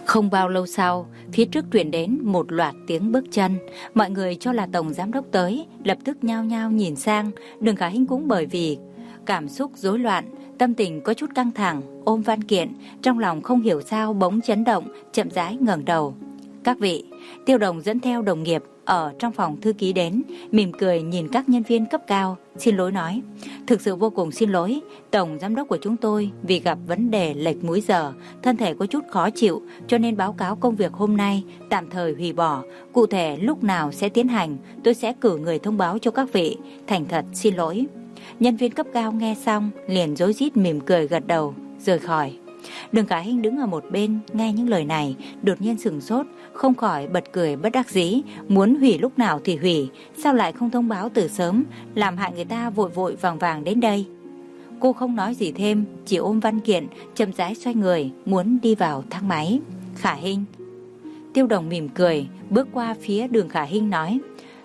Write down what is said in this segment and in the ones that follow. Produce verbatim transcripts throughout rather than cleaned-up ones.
Không bao lâu sau, phía trước truyền đến một loạt tiếng bước chân. Mọi người cho là tổng giám đốc tới, lập tức nhao nhao nhìn sang. Đường Khả Hinh cũng bởi vì cảm xúc rối loạn, tâm tình có chút căng thẳng, ôm văn kiện, trong lòng không hiểu sao bỗng chấn động, chậm rãi ngẩng đầu. Các vị, Tiêu Đồng dẫn theo đồng nghiệp ở trong phòng thư ký đến, mỉm cười nhìn các nhân viên cấp cao, xin lỗi nói: thực sự vô cùng xin lỗi, tổng giám đốc của chúng tôi vì gặp vấn đề lệch múi giờ, thân thể có chút khó chịu, cho nên báo cáo công việc hôm nay tạm thời hủy bỏ. Cụ thể lúc nào sẽ tiến hành, tôi sẽ cử người thông báo cho các vị. Thành thật xin lỗi. Nhân viên cấp cao nghe xong liền rối rít mỉm cười gật đầu, rời khỏi. Đường Khả Hinh đứng ở một bên nghe những lời này, đột nhiên sửng sốt, không khỏi bật cười bất đắc dĩ. Muốn hủy lúc nào thì hủy, sao lại không thông báo từ sớm, làm hại người ta vội vội vàng vàng đến đây. Cô không nói gì thêm, chỉ ôm văn kiện, chậm rãi xoay người, muốn đi vào thang máy. Khả Hinh. Tiêu Đồng mỉm cười, bước qua phía Đường Khả Hinh nói: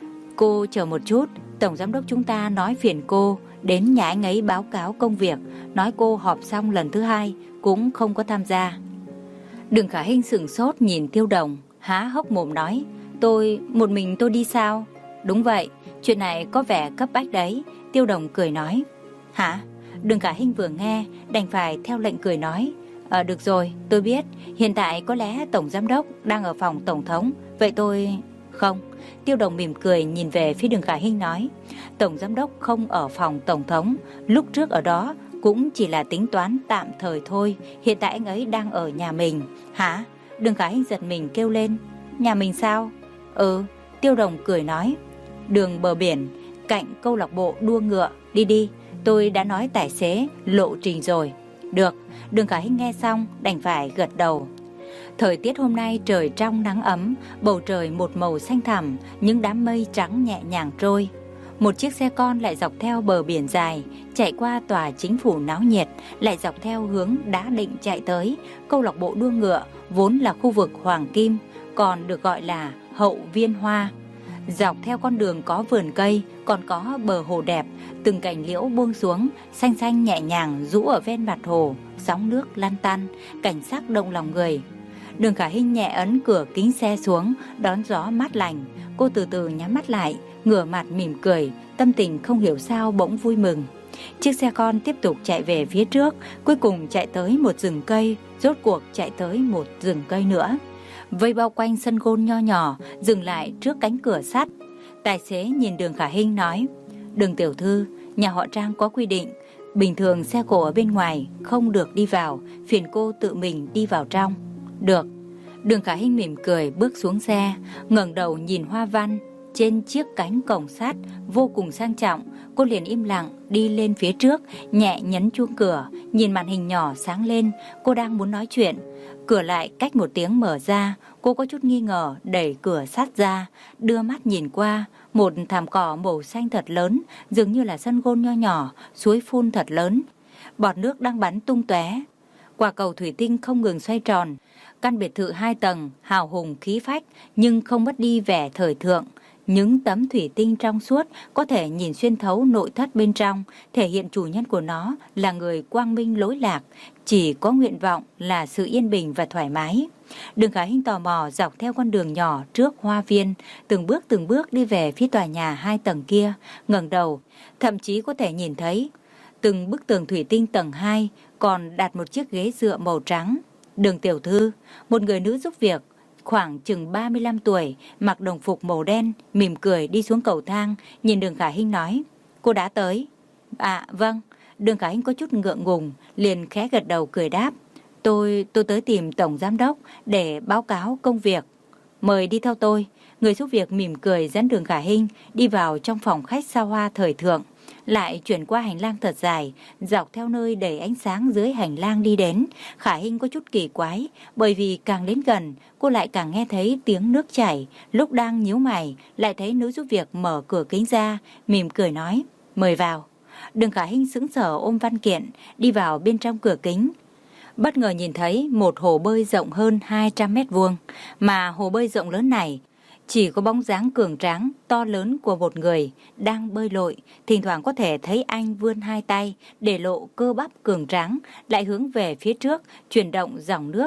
cô chờ một chút, tổng giám đốc chúng ta nói phiền cô đến nhà anh ấy báo cáo công việc, nói cô họp xong lần thứ hai cũng không có tham gia. Đường Khả Hinh sửng sốt nhìn Tiêu Đồng, há hốc mồm nói: tôi, một mình tôi đi sao? Đúng vậy, chuyện này có vẻ cấp bách đấy. Tiêu Đồng cười nói. Hả? Đường Khả Hinh vừa nghe đành phải theo lệnh cười nói: Ờ được rồi, tôi biết, hiện tại có lẽ tổng giám đốc đang ở phòng tổng thống, vậy tôi... Không. Tiêu Đồng mỉm cười nhìn về phía Đường Khả Hinh nói: tổng giám đốc không ở phòng tổng thống, lúc trước ở đó cũng chỉ là tính toán tạm thời thôi, hiện tại anh ấy đang ở nhà mình. Hả? Đường Khả Hinh giật mình kêu lên: nhà mình sao? Ừ. Tiêu Đồng cười nói: đường bờ biển, cạnh câu lạc bộ đua ngựa, đi đi, tôi đã nói tài xế lộ trình rồi. Được. Đường Khả Hinh nghe xong đành phải gật đầu. Thời tiết hôm nay trời trong nắng ấm, bầu trời một màu xanh thẳm, những đám mây trắng nhẹ nhàng trôi. Một chiếc xe con lại dọc theo bờ biển dài, chạy qua tòa chính phủ náo nhiệt, lại dọc theo hướng Đá Định chạy tới. Câu lạc bộ đua ngựa vốn là khu vực Hoàng Kim, còn được gọi là Hậu Viên Hoa. Dọc theo con đường có vườn cây, còn có bờ hồ đẹp, từng cành liễu buông xuống, xanh xanh nhẹ nhàng rũ ở ven mặt hồ, sóng nước lăn tăn, cảnh sắc động lòng người. Đường Khả Hinh nhẹ ấn cửa kính xe xuống, đón gió mát lành. Cô từ từ nhắm mắt lại, ngửa mặt mỉm cười, tâm tình không hiểu sao bỗng vui mừng. Chiếc xe con tiếp tục chạy về phía trước, cuối cùng chạy tới một rừng cây, rốt cuộc chạy tới một rừng cây nữa. Vây bao quanh sân gôn nho nhỏ, dừng lại trước cánh cửa sắt. Tài xế nhìn Đường Khả Hinh nói: Đường tiểu thư, nhà họ Trang có quy định, bình thường xe cộ ở bên ngoài không được đi vào, phiền cô tự mình đi vào trong. Được. Đường Khả Hinh mỉm cười bước xuống xe, ngẩng đầu nhìn hoa văn trên chiếc cánh cổng sắt vô cùng sang trọng. Cô liền im lặng đi lên phía trước, nhẹ nhấn chuông cửa, nhìn màn hình nhỏ sáng lên. Cô đang muốn nói chuyện, cửa lại cách một tiếng mở ra. Cô có chút nghi ngờ đẩy cửa sắt ra, đưa mắt nhìn qua. Một thảm cỏ màu xanh thật lớn, dường như là sân gôn nho nhỏ, suối phun thật lớn, bọt nước đang bắn tung tóe. Quả cầu thủy tinh không ngừng xoay tròn. Căn biệt thự hai tầng hào hùng khí phách nhưng không mất đi vẻ thời thượng. Những tấm thủy tinh trong suốt có thể nhìn xuyên thấu nội thất bên trong, thể hiện chủ nhân của nó là người quang minh lỗi lạc, chỉ có nguyện vọng là sự yên bình và thoải mái. Đường Khả Hinh tò mò dọc theo con đường nhỏ trước hoa viên, từng bước từng bước đi về phía tòa nhà hai tầng kia, ngẩng đầu, thậm chí có thể nhìn thấy từng bức tường thủy tinh tầng hai còn đặt một chiếc ghế dựa màu trắng. Đường tiểu thư, một người nữ giúp việc khoảng chừng ba mươi lăm tuổi, mặc đồng phục màu đen, mỉm cười đi xuống cầu thang, nhìn Đường Khả Hinh nói: cô đã tới? À vâng. Đường Khả Hinh có chút ngượng ngùng, liền khẽ gật đầu cười đáp: Tôi, tôi tới tìm tổng giám đốc để báo cáo công việc. Mời đi theo tôi. Người giúp việc mỉm cười dẫn Đường Khả Hinh đi vào trong phòng khách xa hoa thời thượng, lại chuyển qua hành lang thật dài, dọc theo nơi đầy ánh sáng dưới hành lang đi đến. Khả Hinh có chút kỳ quái, bởi vì càng đến gần, cô lại càng nghe thấy tiếng nước chảy. Lúc đang nhíu mày, lại thấy nữ giúp việc mở cửa kính ra, mỉm cười nói: mời vào. Đường Khả Hinh sững sờ ôm văn kiện, đi vào bên trong cửa kính. Bất ngờ nhìn thấy một hồ bơi rộng hơn hai trăm mét vuông, mà hồ bơi rộng lớn này chỉ có bóng dáng cường tráng to lớn của một người đang bơi lội. Thỉnh thoảng có thể thấy anh vươn hai tay để lộ cơ bắp cường tráng, lại hướng về phía trước chuyển động dòng nước.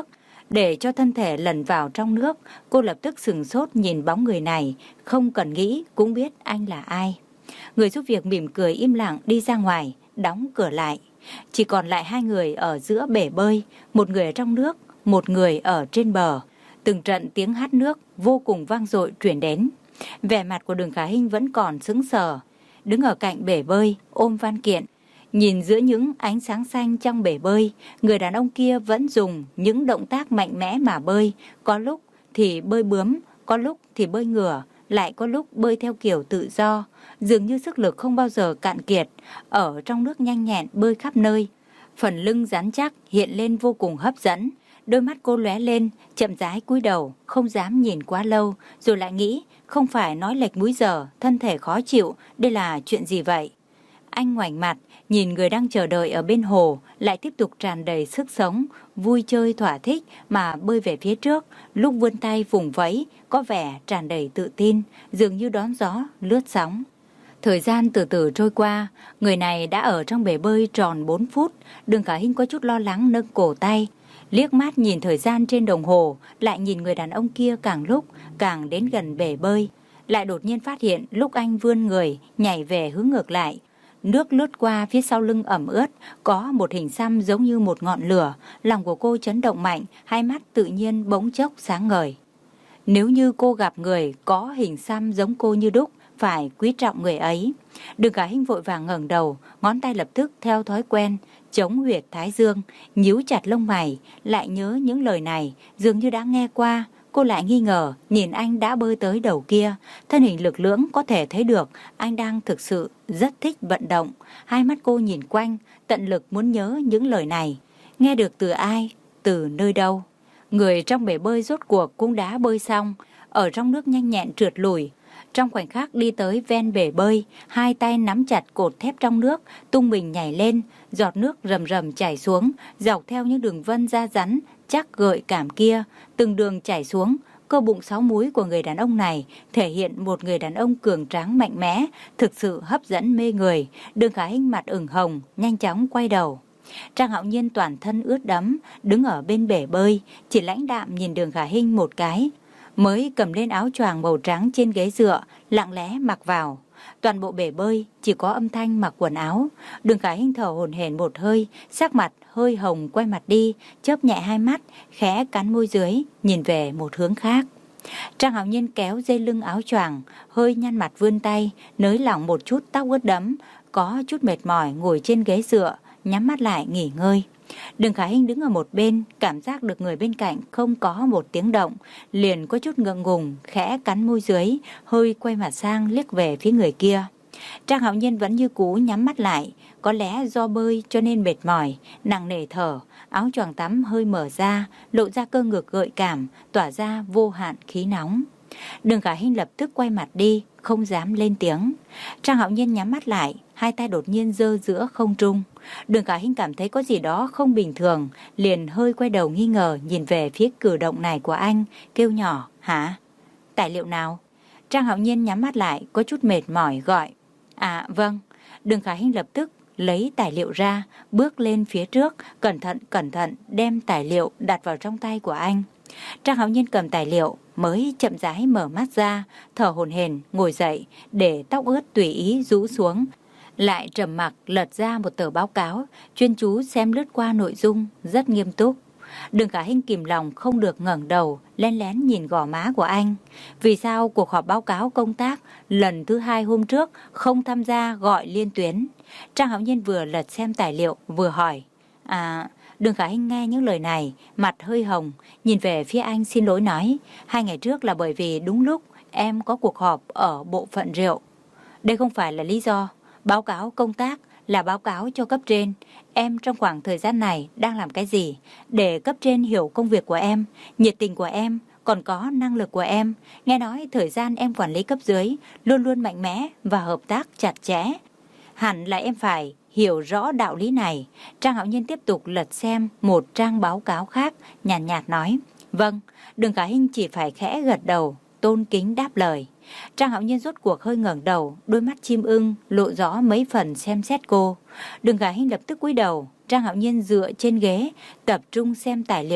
Để cho thân thể lẩn vào trong nước, cô lập tức sửng sốt nhìn bóng người này, không cần nghĩ cũng biết anh là ai. Người giúp việc mỉm cười im lặng đi ra ngoài, đóng cửa lại. Chỉ còn lại hai người ở giữa bể bơi, một người ở trong nước, một người ở trên bờ. Từng trận tiếng hát nước vô cùng vang dội truyền đến. Vẻ mặt của Đường Khả Hinh vẫn còn sững sờ, đứng ở cạnh bể bơi ôm văn kiện. Nhìn giữa những ánh sáng xanh trong bể bơi, người đàn ông kia vẫn dùng những động tác mạnh mẽ mà bơi. Có lúc thì bơi bướm, có lúc thì bơi ngửa, lại có lúc bơi theo kiểu tự do. Dường như sức lực không bao giờ cạn kiệt, ở trong nước nhanh nhẹn bơi khắp nơi. Phần lưng rắn chắc hiện lên vô cùng hấp dẫn. Đôi mắt cô lóe lên, chậm rãi cúi đầu, không dám nhìn quá lâu, rồi lại nghĩ, không phải nói lệch múi giờ, thân thể khó chịu, đây là chuyện gì vậy? Anh ngoảnh mặt, nhìn người đang chờ đợi ở bên hồ, lại tiếp tục tràn đầy sức sống, vui chơi thỏa thích mà bơi về phía trước, lúc vươn tay vùng vẫy, có vẻ tràn đầy tự tin, dường như đón gió, lướt sóng. Thời gian từ từ trôi qua, người này đã ở trong bể bơi tròn bốn phút, Đường Khả Hinh có chút lo lắng nâng cổ tay, liếc mắt nhìn thời gian trên đồng hồ, lại nhìn người đàn ông kia càng lúc càng đến gần bể bơi, lại đột nhiên phát hiện lúc anh vươn người nhảy về hướng ngược lại, nước lướt qua phía sau lưng ẩm ướt, có một hình xăm giống như một ngọn lửa, lòng của cô chấn động mạnh, hai mắt tự nhiên bỗng chốc sáng ngời. Nếu như cô gặp người có hình xăm giống cô như đúc, phải quý trọng người ấy. Đường Khả Hinh vội vàng ngẩng đầu, ngón tay lập tức theo thói quen chống huyệt thái dương, nhíu chặt lông mày, lại nhớ những lời này dường như đã nghe qua. Cô lại nghi ngờ, nhìn anh đã bơi tới đầu kia, thân hình lực lưỡng có thể thấy được anh đang thực sự rất thích vận động. Hai mắt cô nhìn quanh, tận lực muốn nhớ những lời này. Nghe được từ ai, từ nơi đâu. Người trong bể bơi rốt cuộc cũng đã bơi xong, ở trong nước nhanh nhẹn trượt lùi. Trong khoảnh khắc đi tới ven bể bơi, hai tay nắm chặt cột thép trong nước, tung mình nhảy lên, giọt nước rầm rầm chảy xuống, dọc theo những đường vân da rắn, chắc gợi cảm kia, từng đường chảy xuống. Cơ bụng sáu múi của người đàn ông này thể hiện một người đàn ông cường tráng mạnh mẽ, thực sự hấp dẫn mê người. Đường Khả Hinh mặt ửng hồng, nhanh chóng quay đầu. Trang Hạo Nhiên toàn thân ướt đẫm, đứng ở bên bể bơi, chỉ lãnh đạm nhìn Đường Khả Hinh một cái, mới cầm lên áo choàng màu trắng trên ghế dựa, lặng lẽ mặc vào. Toàn bộ bể bơi chỉ có âm thanh mặc quần áo. Đường Khả Hinh thở hổn hển một hơi, sắc mặt hơi hồng, quay mặt đi, chớp nhẹ hai mắt, khẽ cắn môi dưới, nhìn về một hướng khác. Trang Hạo Nhiên kéo dây lưng áo choàng, hơi nhăn mặt vươn tay, nới lỏng một chút tóc ướt đẫm, có chút mệt mỏi ngồi trên ghế dựa, nhắm mắt lại nghỉ ngơi. Đường Khả Hinh đứng ở một bên, cảm giác được người bên cạnh không có một tiếng động, liền có chút ngượng ngùng, khẽ cắn môi dưới, hơi quay mặt sang liếc về phía người kia. Trang Hạo Nhiên vẫn như cũ nhắm mắt lại, có lẽ do bơi cho nên mệt mỏi, nặng nề thở, áo choàng tắm hơi mở ra, lộ ra cơ ngực gợi cảm, tỏa ra vô hạn khí nóng. Đường Khả Hinh lập tức quay mặt đi, không dám lên tiếng. Trang Hạo Nhiên nhắm mắt lại, hai tay đột nhiên giơ giữa không trung. Đường Khả Hinh cảm thấy có gì đó không bình thường, liền hơi quay đầu nghi ngờ nhìn về phía cử động này của anh, kêu nhỏ, hả? Tài liệu nào? Trang Hạo Nhiên nhắm mắt lại, có chút mệt mỏi gọi, à vâng. Đường Khả Hinh lập tức lấy tài liệu ra, bước lên phía trước, cẩn thận cẩn thận đem tài liệu đặt vào trong tay của anh. Trang Hạo Nhiên cầm tài liệu, mới chậm rãi mở mắt ra, thở hổn hển ngồi dậy, để tóc ướt tùy ý rũ xuống, lại trầm mặc lật ra một tờ báo cáo, chuyên chú xem lướt qua nội dung, rất nghiêm túc. Đường Khả Hinh kìm lòng không được ngẩng đầu, lén lén nhìn gò má của anh. Vì sao cuộc họp báo cáo công tác lần thứ hai hôm trước không tham gia gọi liên tuyến? Trang Hạo Nhiên vừa lật xem tài liệu vừa hỏi. À, Đường Khả Hinh nghe những lời này, mặt hơi hồng, nhìn về phía anh xin lỗi nói, hai ngày trước là bởi vì đúng lúc em có cuộc họp ở bộ phận rượu. Đây không phải là lý do. Báo cáo công tác là báo cáo cho cấp trên. Em trong khoảng thời gian này đang làm cái gì? Để cấp trên hiểu công việc của em, nhiệt tình của em, còn có năng lực của em. Nghe nói thời gian em quản lý cấp dưới luôn luôn mạnh mẽ và hợp tác chặt chẽ. Hẳn là em phải hiểu rõ đạo lý này. Trang Hạo Nhiên tiếp tục lật xem một trang báo cáo khác, nhàn nhạt, nhạt nói. Vâng, Đường Khả Hinh chỉ phải khẽ gật đầu, tôn kính đáp lời. Trang Hạo Nhiên rốt cuộc hơi ngẩng đầu, đôi mắt chim ưng lộ rõ mấy phần xem xét cô. Đường Khả Hinh lập tức cúi đầu. Trang Hạo Nhiên dựa trên ghế, tập trung xem tài liệu,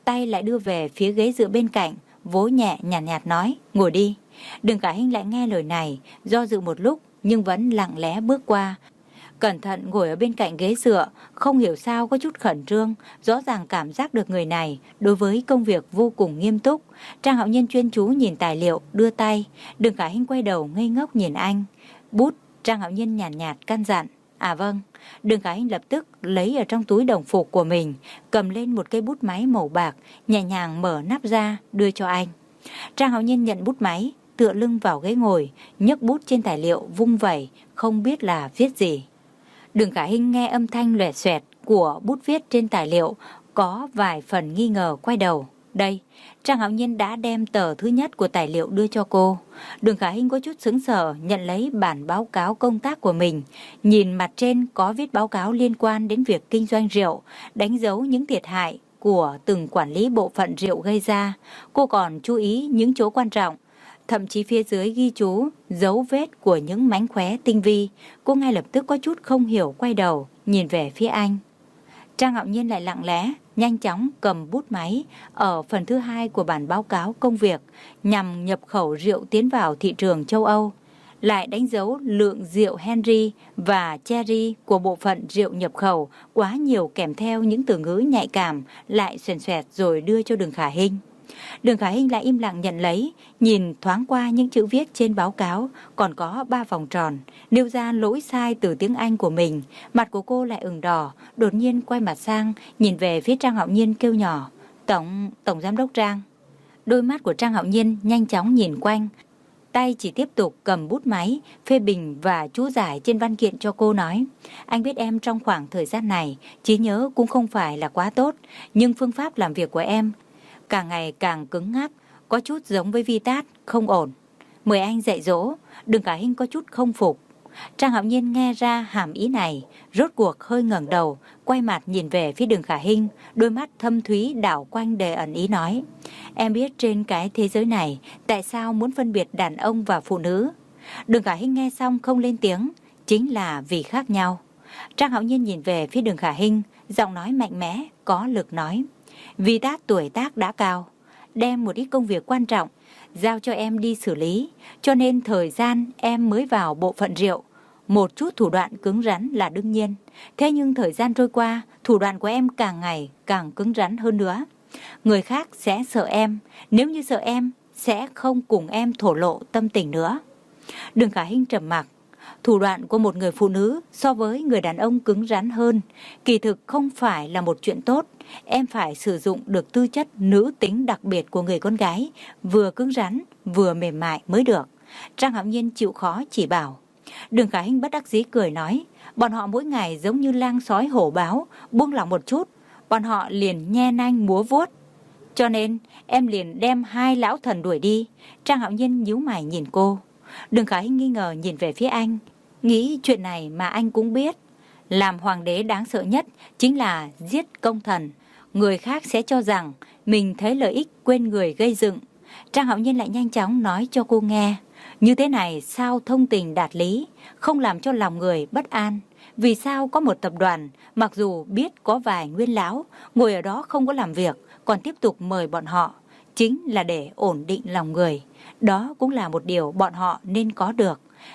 tay lại đưa về phía ghế dựa bên cạnh, vỗ nhẹ nhàn nhạt, nhạt nói, ngồi đi. Đường Khả Hinh lại nghe lời này, do dự một lúc nhưng vẫn lặng lẽ bước qua. Cẩn thận ngồi ở bên cạnh ghế dựa, không hiểu sao có chút khẩn trương, rõ ràng cảm giác được người này đối với công việc vô cùng nghiêm túc. Trang Hạo Nhiên chuyên chú nhìn tài liệu, đưa tay. Đường Khả Hinh quay đầu ngây ngốc nhìn anh. Bút, Trang Hạo Nhiên nhàn nhạt, nhạt căn dặn. À vâng. Đường Khả Hinh lập tức lấy ở trong túi đồng phục của mình, cầm lên một cây bút máy màu bạc, nhẹ nhàng mở nắp ra, đưa cho anh. Trang Hạo Nhiên nhận bút máy, tựa lưng vào ghế ngồi, nhấc bút trên tài liệu vung vẩy, không biết là viết gì. Đường Khả Hinh nghe âm thanh loẹt xoẹt của bút viết trên tài liệu, có vài phần nghi ngờ quay đầu. Đây, Trang Hạo Nhiên đã đem tờ thứ nhất của tài liệu đưa cho cô. Đường Khả Hinh có chút sững sờ nhận lấy bản báo cáo công tác của mình. Nhìn mặt trên có viết báo cáo liên quan đến việc kinh doanh rượu, đánh dấu những thiệt hại của từng quản lý bộ phận rượu gây ra. Cô còn chú ý những chỗ quan trọng. Thậm chí phía dưới ghi chú dấu vết của những mánh khóe tinh vi. Cô ngay lập tức có chút không hiểu quay đầu, nhìn về phía anh. Trang Hạo Nhiên lại lặng lẽ, nhanh chóng cầm bút máy ở phần thứ hai của bản báo cáo công việc nhằm nhập khẩu rượu tiến vào thị trường châu Âu. Lại đánh dấu lượng rượu Henry và Cherry của bộ phận rượu nhập khẩu quá nhiều kèm theo những từ ngữ nhạy cảm, lại xoèn xoẹt rồi đưa cho Đường Khả Hinh. Đường Khả Hinh lại im lặng nhận lấy, nhìn thoáng qua những chữ viết trên báo cáo, còn có ba vòng tròn, nêu ra lỗi sai từ tiếng Anh của mình. Mặt của cô lại ửng đỏ, đột nhiên quay mặt sang, nhìn về phía Trang Hạo Nhiên kêu nhỏ, Tổng, Tổng Giám đốc Trang. Đôi mắt của Trang Hạo Nhiên nhanh chóng nhìn quanh, tay chỉ tiếp tục cầm bút máy, phê bình và chú giải trên văn kiện cho cô nói. Anh biết em trong khoảng thời gian này, trí nhớ cũng không phải là quá tốt, nhưng phương pháp làm việc của em càng ngày càng cứng ngắc, có chút giống với Vitat, không ổn. Mời anh dạy dỗ. Đường Khả Hinh có chút không phục. Trang Hạo Nhiên nghe ra hàm ý này, rốt cuộc hơi ngẩng đầu, quay mặt nhìn về phía Đường Khả Hinh, đôi mắt thâm thúy đảo quanh đầy ẩn ý nói. Em biết trên cái thế giới này, tại sao muốn phân biệt đàn ông và phụ nữ? Đường Khả Hinh nghe xong không lên tiếng, chính là vì khác nhau. Trang Hạo Nhiên nhìn về phía Đường Khả Hinh, giọng nói mạnh mẽ, có lực nói. Vitat tuổi tác đã cao, đem một ít công việc quan trọng giao cho em đi xử lý, cho nên thời gian em mới vào bộ phận rượu. Một chút thủ đoạn cứng rắn là đương nhiên. Thế nhưng thời gian trôi qua, thủ đoạn của em càng ngày càng cứng rắn hơn nữa. Người khác sẽ sợ em, nếu như sợ em, sẽ không cùng em thổ lộ tâm tình nữa. Đường Khả Hinh trầm mặc. Thủ đoạn của một người phụ nữ so với người đàn ông cứng rắn hơn, kỳ thực không phải là một chuyện tốt. Em phải sử dụng được tư chất nữ tính đặc biệt của người con gái, vừa cứng rắn, vừa mềm mại mới được. Trang Hạo Nhiên chịu khó chỉ bảo. Đường Khả Hinh bất đắc dĩ cười nói, bọn họ mỗi ngày giống như lang sói hổ báo, buông lỏng một chút, bọn họ liền nhe nanh múa vuốt. Cho nên em liền đem hai lão thần đuổi đi. Trang Hạo Nhiên nhíu mày nhìn cô. Đường Khả Hinh nghi ngờ nhìn về phía anh, nghĩ chuyện này mà anh cũng biết. Làm hoàng đế đáng sợ nhất chính là giết công thần. Người khác sẽ cho rằng mình thấy lợi ích quên người gây dựng. Trang Hạo Nhiên lại nhanh chóng nói cho cô nghe. Như thế này sao thông tình đạt lý, không làm cho lòng người bất an. Vì sao có một tập đoàn, mặc dù biết có vài nguyên lão, ngồi ở đó không có làm việc, còn tiếp tục mời bọn họ, chính là để ổn định lòng người. Đó cũng là một điều bọn họ nên có được.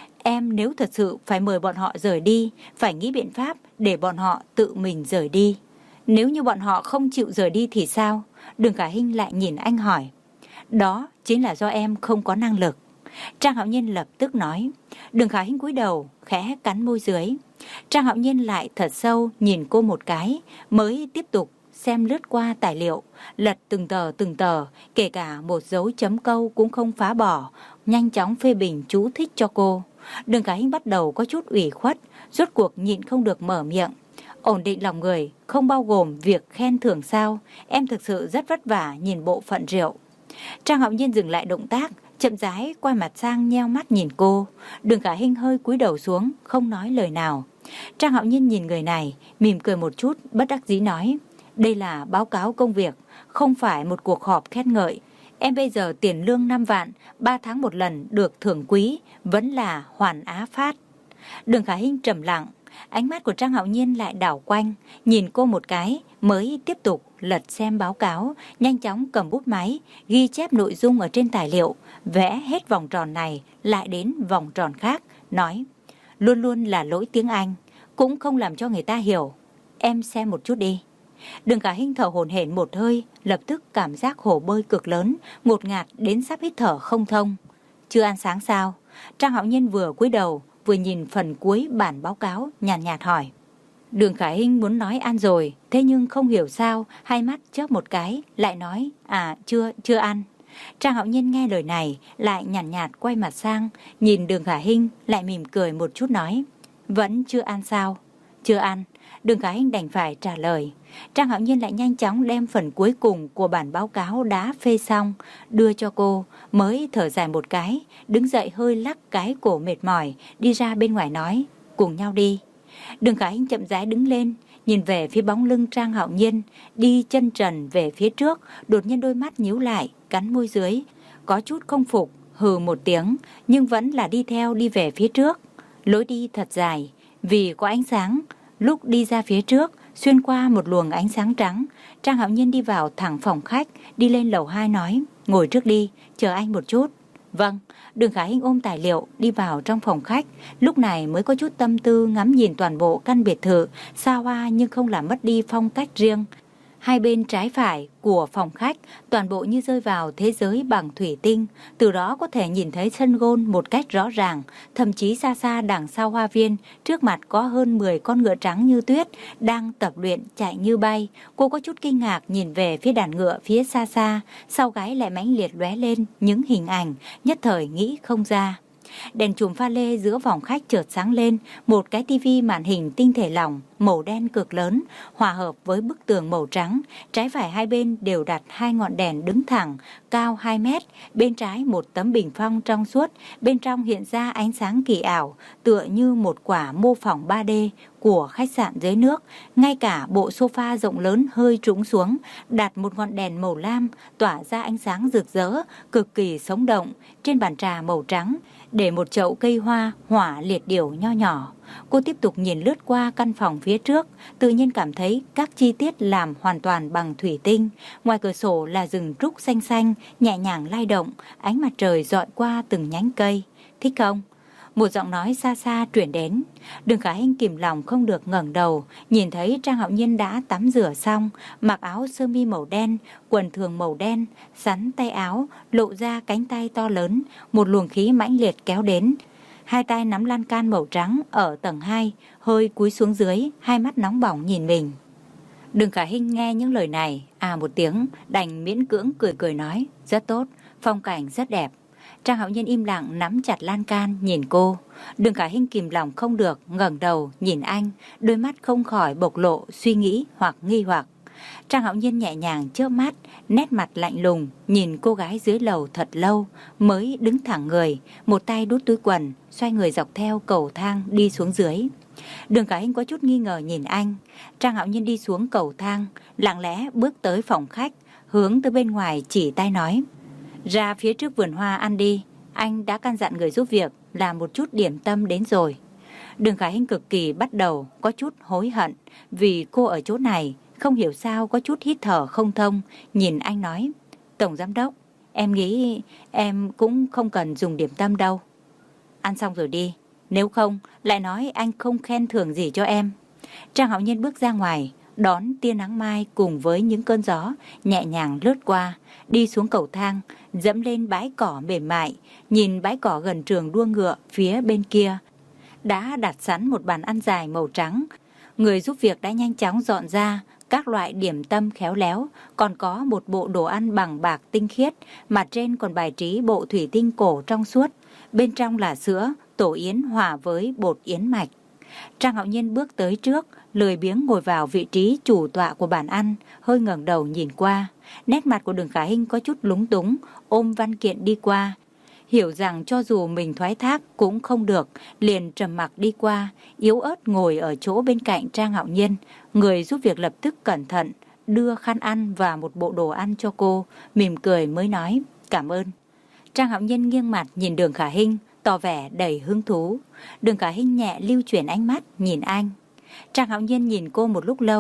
Em nếu thật sự phải mời bọn họ rời đi, phải nghĩ biện pháp để bọn họ tự mình rời đi. Nếu như bọn họ không chịu rời đi thì sao? Đường Khả Hinh lại nhìn anh hỏi. Đó chính là do em không có năng lực. Trang Hạo Nhiên lập tức nói. Đường Khả Hinh cúi đầu, khẽ cắn môi dưới. Trang Hạo Nhiên lại thật sâu nhìn cô một cái, mới tiếp tục xem lướt qua tài liệu, lật từng tờ từng tờ, kể cả một dấu chấm câu cũng không phá bỏ, nhanh chóng phê bình chú thích cho cô. Đường Khả Hinh bắt đầu có chút ủy khuất, rốt cuộc nhịn không được mở miệng. Ổn định lòng người không bao gồm việc khen thưởng sao? Em thực sự rất vất vả nhìn bộ phận rượu. Trang Hạo Nhiên dừng lại động tác, chậm rãi quay mặt sang nheo mắt nhìn cô. Đường Khả Hinh hơi cúi đầu xuống, không nói lời nào. Trang Hạo Nhiên nhìn người này, mỉm cười một chút, bất đắc dĩ nói. Đây là báo cáo công việc, không phải một cuộc họp khen ngợi. Em bây giờ tiền lương năm vạn, ba tháng một lần được thưởng quý, vẫn là hoàn á phát. Đường Khả Hinh trầm lặng, ánh mắt của Trang Hạo Nhiên lại đảo quanh, nhìn cô một cái, mới tiếp tục lật xem báo cáo, nhanh chóng cầm bút máy, ghi chép nội dung ở trên tài liệu, vẽ hết vòng tròn này lại đến vòng tròn khác, nói: luôn luôn là lỗi tiếng Anh, cũng không làm cho người ta hiểu. Em xem một chút đi. Đường Khả Hinh thở hổn hển một hơi, lập tức cảm giác hồ bơi cực lớn, ngột ngạt đến sắp hít thở không thông. Chưa ăn sáng sao? Trang Hạo Nhiên vừa cúi đầu, vừa nhìn phần cuối bản báo cáo, nhàn nhạt, nhạt hỏi. Đường Khả Hinh muốn nói ăn rồi, thế nhưng không hiểu sao, hai mắt chớp một cái, lại nói, à chưa, chưa ăn. Trang Hạo Nhiên nghe lời này, lại nhàn nhạt, nhạt quay mặt sang, nhìn Đường Khả Hinh, lại mỉm cười một chút nói, vẫn chưa ăn sao? Chưa ăn. Đường Khả Hinh đành phải trả lời. Trang Hạo Nhiên lại nhanh chóng đem phần cuối cùng của bản báo cáo đã phê xong, đưa cho cô, mới thở dài một cái, đứng dậy hơi lắc cái cổ mệt mỏi, đi ra bên ngoài nói, cùng nhau đi. Đường Khả Hinh chậm rãi đứng lên, nhìn về phía bóng lưng Trang Hạo Nhiên, đi chân trần về phía trước, đột nhiên đôi mắt nhíu lại, cắn môi dưới, có chút không phục, hừ một tiếng, nhưng vẫn là đi theo đi về phía trước. Lối đi thật dài, vì có ánh sáng, lúc đi ra phía trước, xuyên qua một luồng ánh sáng trắng, Trang Hạo Nhiên đi vào thẳng phòng khách, đi lên lầu hai nói, ngồi trước đi, chờ anh một chút. Vâng. Đường Khả Hinh ôm tài liệu đi vào trong phòng khách, lúc này mới có chút tâm tư ngắm nhìn toàn bộ căn biệt thự, xa hoa nhưng không làm mất đi phong cách riêng. Hai bên trái phải của phòng khách toàn bộ như rơi vào thế giới bằng thủy tinh, từ đó có thể nhìn thấy sân gôn một cách rõ ràng, thậm chí xa xa đằng sau hoa viên, trước mặt có hơn mười con ngựa trắng như tuyết đang tập luyện chạy như bay. Cô có chút kinh ngạc nhìn về phía đàn ngựa phía xa xa, sau gáy lại mãnh liệt lóe lên những hình ảnh, nhất thời nghĩ không ra. Đèn chùm pha lê giữa phòng khách chợt sáng lên, một cái tivi màn hình tinh thể lỏng màu đen cực lớn hòa hợp với bức tường màu trắng, trái phải hai bên đều đặt hai ngọn đèn đứng thẳng cao hai mét, bên trái một tấm bình phong trong suốt, bên trong hiện ra ánh sáng kỳ ảo tựa như một quả mô phỏng ba D của khách sạn dưới nước. Ngay cả bộ sofa rộng lớn hơi trũng xuống, đặt một ngọn đèn màu lam tỏa ra ánh sáng rực rỡ, cực kỳ sống động. Trên bàn trà màu trắng để một chậu cây hoa hỏa liệt điểu nho nhỏ. Cô tiếp tục nhìn lướt qua căn phòng phía trước, tự nhiên cảm thấy các chi tiết làm hoàn toàn bằng thủy tinh. Ngoài cửa sổ là rừng trúc xanh xanh, nhẹ nhàng lay động, ánh mặt trời dọi qua từng nhánh cây. Thích không? Một giọng nói xa xa truyền đến. Đường Khả Hinh kìm lòng không được ngẩng đầu, nhìn thấy Trang Hạo Nhiên đã tắm rửa xong, mặc áo sơ mi màu đen, quần thường màu đen, sắn tay áo, lộ ra cánh tay to lớn, một luồng khí mãnh liệt kéo đến. Hai tay nắm lan can màu trắng ở tầng hai, hơi cúi xuống dưới, hai mắt nóng bỏng nhìn mình. Đường Khả Hinh nghe những lời này, à một tiếng, đành miễn cưỡng cười cười nói, rất tốt, phong cảnh rất đẹp. Trang Hạo Nhiên im lặng nắm chặt lan can nhìn cô. Đường Khả Hinh kìm lòng không được ngẩng đầu nhìn anh, đôi mắt không khỏi bộc lộ suy nghĩ hoặc nghi hoặc. Trang Hạo Nhiên nhẹ nhàng chớp mắt, nét mặt lạnh lùng nhìn cô gái dưới lầu thật lâu, mới đứng thẳng người, một tay đút túi quần, xoay người dọc theo cầu thang đi xuống dưới. Đường Khả Hinh có chút nghi ngờ nhìn anh. Trang Hạo Nhiên đi xuống cầu thang, lặng lẽ bước tới phòng khách, hướng tới bên ngoài chỉ tay nói, ra phía trước vườn hoa ăn đi, anh đã căn dặn người giúp việc làm một chút điểm tâm đến rồi. Đường Khả Hinh cực kỳ bắt đầu có chút hối hận, vì cô ở chỗ này không hiểu sao có chút hít thở không thông, nhìn anh nói, Tổng Giám Đốc, em nghĩ em cũng không cần dùng điểm tâm đâu. Ăn xong rồi đi, nếu không lại nói anh không khen thưởng gì cho em. Trang Hạo Nhiên bước ra ngoài, đón tia nắng mai cùng với những cơn gió nhẹ nhàng lướt qua, đi xuống cầu thang, dẫm lên bãi cỏ mềm mại, nhìn bãi cỏ gần trường đua ngựa phía bên kia. Đã đặt sẵn một bàn ăn dài màu trắng, người giúp việc đã nhanh chóng dọn ra các loại điểm tâm khéo léo, còn có một bộ đồ ăn bằng bạc tinh khiết, mặt trên còn bài trí bộ thủy tinh cổ trong suốt, bên trong là sữa, tổ yến hòa với bột yến mạch. Trang Hạo Nhiên bước tới trước, lười biếng ngồi vào vị trí chủ tọa của bàn ăn, hơi ngẩng đầu nhìn qua. Nét mặt của Đường Khả Hinh có chút lúng túng, ôm văn kiện đi qua. Hiểu rằng cho dù mình thoái thác cũng không được, liền trầm mặc đi qua, yếu ớt ngồi ở chỗ bên cạnh Trang Hạo Nhiên. Người giúp việc lập tức cẩn thận, đưa khăn ăn và một bộ đồ ăn cho cô, mỉm cười mới nói, cảm ơn. Trang Hạo Nhiên nghiêng mặt nhìn Đường Khả Hinh, tỏ vẻ đầy hứng thú. Đường Khả Hinh nhẹ lưu chuyển ánh mắt nhìn anh. Trang Hạo Nhiên nhìn cô một lúc lâu,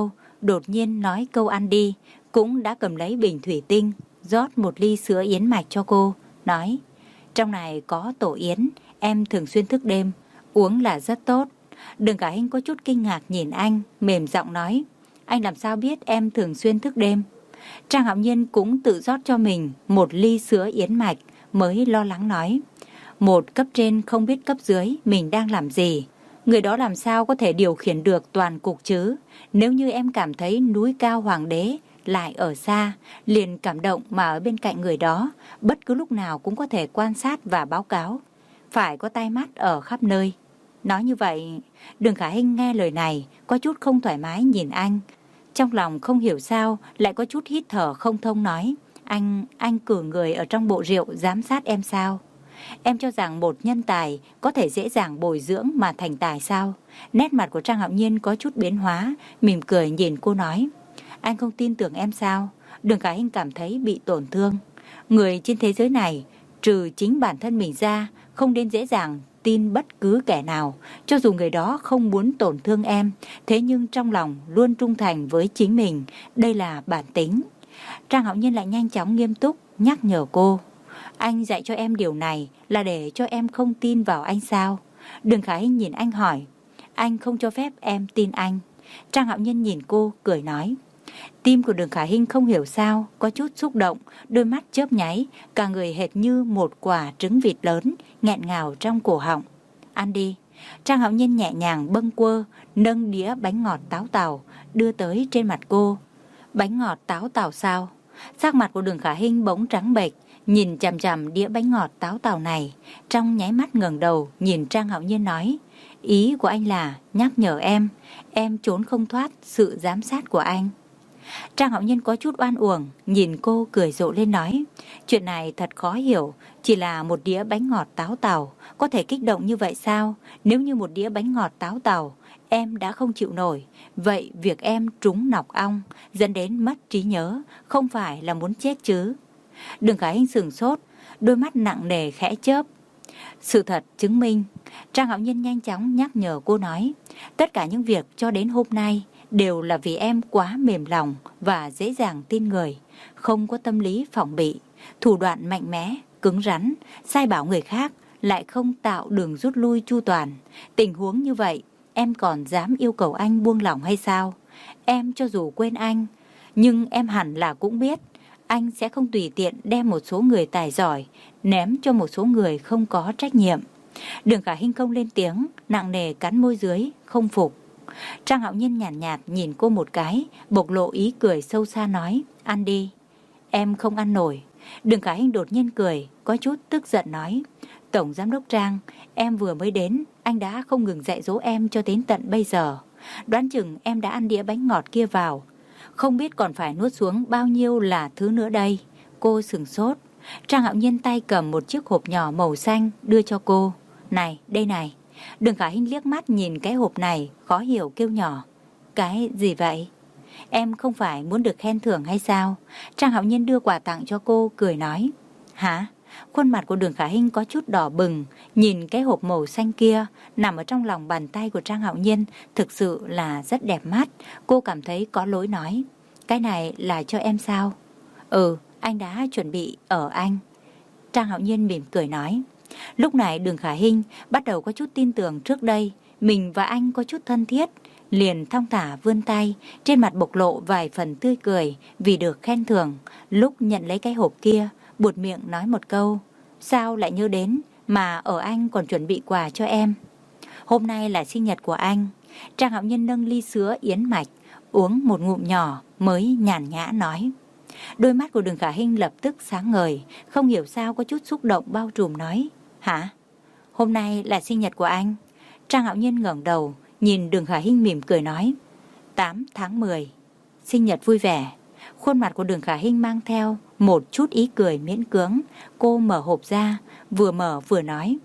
đột nhiên nói câu ăn đi, cũng đã cầm lấy bình thủy tinh, rót một ly sữa yến mạch cho cô, nói: trong này có tổ yến, em thường xuyên thức đêm, uống là rất tốt. Đường Khả Hinh có chút kinh ngạc nhìn anh, mềm giọng nói: anh làm sao biết em thường xuyên thức đêm? Trang Hạo Nhiên cũng tự rót cho mình một ly sữa yến mạch, mới lo lắng nói: một cấp trên không biết cấp dưới mình đang làm gì, người đó làm sao có thể điều khiển được toàn cục chứ? Nếu như em cảm thấy núi cao hoàng đế lại ở xa, liền cảm động mà ở bên cạnh người đó, bất cứ lúc nào cũng có thể quan sát và báo cáo. Phải có tai mắt ở khắp nơi. Nói như vậy, Đường Khả Hinh nghe lời này có chút không thoải mái nhìn anh. Trong lòng không hiểu sao lại có chút hít thở không thông, nói: Anh, anh cử người ở trong bộ rượu giám sát em sao? Em cho rằng một nhân tài có thể dễ dàng bồi dưỡng mà thành tài sao? Nét mặt của Trang Hạo Nhiên có chút biến hóa, mỉm cười nhìn cô nói: anh không tin tưởng em sao? Đường Khả Hinh cảm thấy bị tổn thương. Người trên thế giới này, trừ chính bản thân mình ra, không nên dễ dàng tin bất cứ kẻ nào, cho dù người đó không muốn tổn thương em, thế nhưng trong lòng luôn trung thành với chính mình, đây là bản tính. Trang Hạo Nhiên lại nhanh chóng nghiêm túc nhắc nhở cô: anh dạy cho em điều này là để cho em không tin vào anh sao? Đường Khả Hinh nhìn anh hỏi: anh không cho phép em tin anh? Trang Hạo Nhiên nhìn cô cười nói. Tim của Đường Khả Hinh không hiểu sao có chút xúc động, đôi mắt chớp nháy, cả người hệt như một quả trứng vịt lớn nghẹn ngào trong cổ họng. Ăn đi. Trang Hạo Nhiên nhẹ nhàng bâng quơ nâng đĩa bánh ngọt táo tàu đưa tới trên mặt cô. Bánh ngọt táo tàu sao? Sắc mặt của Đường Khả Hinh bỗng trắng bệch, nhìn chằm chằm đĩa bánh ngọt táo tàu này, trong nháy mắt ngẩng đầu nhìn Trang Hạo Nhiên nói: ý của anh là nhắc nhở em, em trốn không thoát sự giám sát của anh. Trang Hạo Nhiên có chút oan uổng, nhìn cô cười rộ lên nói: chuyện này thật khó hiểu, chỉ là một đĩa bánh ngọt táo tàu, có thể kích động như vậy sao? Nếu như một đĩa bánh ngọt táo tàu em đã không chịu nổi, vậy việc em trúng nọc ong, dẫn đến mất trí nhớ, không phải là muốn chết chứ? Đường Khả Hinh sửng sốt, đôi mắt nặng nề khẽ chớp. Sự thật chứng minh. Trang Hạo Nhiên nhanh chóng nhắc nhở cô nói: tất cả những việc cho đến hôm nay đều là vì em quá mềm lòng và dễ dàng tin người, không có tâm lý phòng bị, thủ đoạn mạnh mẽ, cứng rắn, sai bảo người khác, lại không tạo đường rút lui chu toàn. Tình huống như vậy, em còn dám yêu cầu anh buông lỏng hay sao? Em cho dù quên anh, nhưng em hẳn là cũng biết anh sẽ không tùy tiện đem một số người tài giỏi ném cho một số người không có trách nhiệm. Đường Khả Hinh không lên tiếng, nặng nề cắn môi dưới, không phục. Trang Hạo Nhiên nhàn nhạt, nhạt nhìn cô một cái, bộc lộ ý cười sâu xa nói: ăn đi. Em không ăn nổi. Đường Khả Hinh đột nhiên cười, có chút tức giận nói: Tổng Giám đốc Trang, em vừa mới đến, anh đã không ngừng dạy dỗ em cho đến tận bây giờ. Đoán chừng em đã ăn đĩa bánh ngọt kia vào, không biết còn phải nuốt xuống bao nhiêu là thứ nữa đây. Cô sửng sốt. Trang Hạo Nhiên tay cầm một chiếc hộp nhỏ màu xanh đưa cho cô. Này, đây này. Đường Khả Hinh liếc mắt nhìn cái hộp này, khó hiểu kêu nhỏ: cái gì vậy? Em không phải muốn được khen thưởng hay sao? Trang Hạo Nhiên đưa quà tặng cho cô, cười nói. Hả? Khuôn mặt của Đường Khả Hinh có chút đỏ bừng, nhìn cái hộp màu xanh kia nằm ở trong lòng bàn tay của Trang Hạo Nhiên, thực sự là rất đẹp mắt. Cô cảm thấy có lỗi nói: cái này là cho em sao? Ừ, anh đã chuẩn bị ở anh. Trang Hạo Nhiên mỉm cười nói. Lúc này Đường Khả Hinh bắt đầu có chút tin tưởng trước đây mình và anh có chút thân thiết, liền thong thả vươn tay, trên mặt bộc lộ vài phần tươi cười vì được khen thưởng. Lúc nhận lấy cái hộp kia, buột miệng nói một câu: sao lại nhớ đến mà ở anh còn chuẩn bị quà cho em. Hôm nay là sinh nhật của anh. Trang Hạo Nhiên nâng ly sữa yến mạch uống một ngụm nhỏ mới nhàn nhã nói. Đôi mắt của Đường Khả Hinh lập tức sáng ngời, không hiểu sao có chút xúc động bao trùm nói: hả? Hôm nay là sinh nhật của anh? Trang Hạo Nhiên ngẩng đầu nhìn Đường Khả Hinh mỉm cười nói: tám tháng mười, sinh nhật vui vẻ. Khuôn mặt của Đường Khả Hinh mang theo một chút ý cười miễn cưỡng. Cô mở hộp ra, vừa mở vừa nói: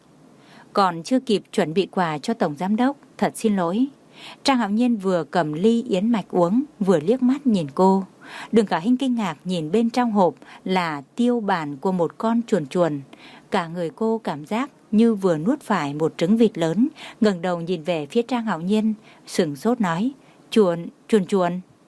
còn chưa kịp chuẩn bị quà cho Tổng Giám đốc, thật xin lỗi. Trang Hạo Nhiên vừa cầm ly yến mạch uống, vừa liếc mắt nhìn cô. Đường Khả Hinh kinh ngạc nhìn bên trong hộp là tiêu bản của một con chuồn chuồn. Cả người cô cảm giác như vừa nuốt phải một trứng vịt lớn, ngẩng đầu nhìn về phía Trang Hạo Nhiên, sửng sốt nói: chuồn, chuồn chuồn.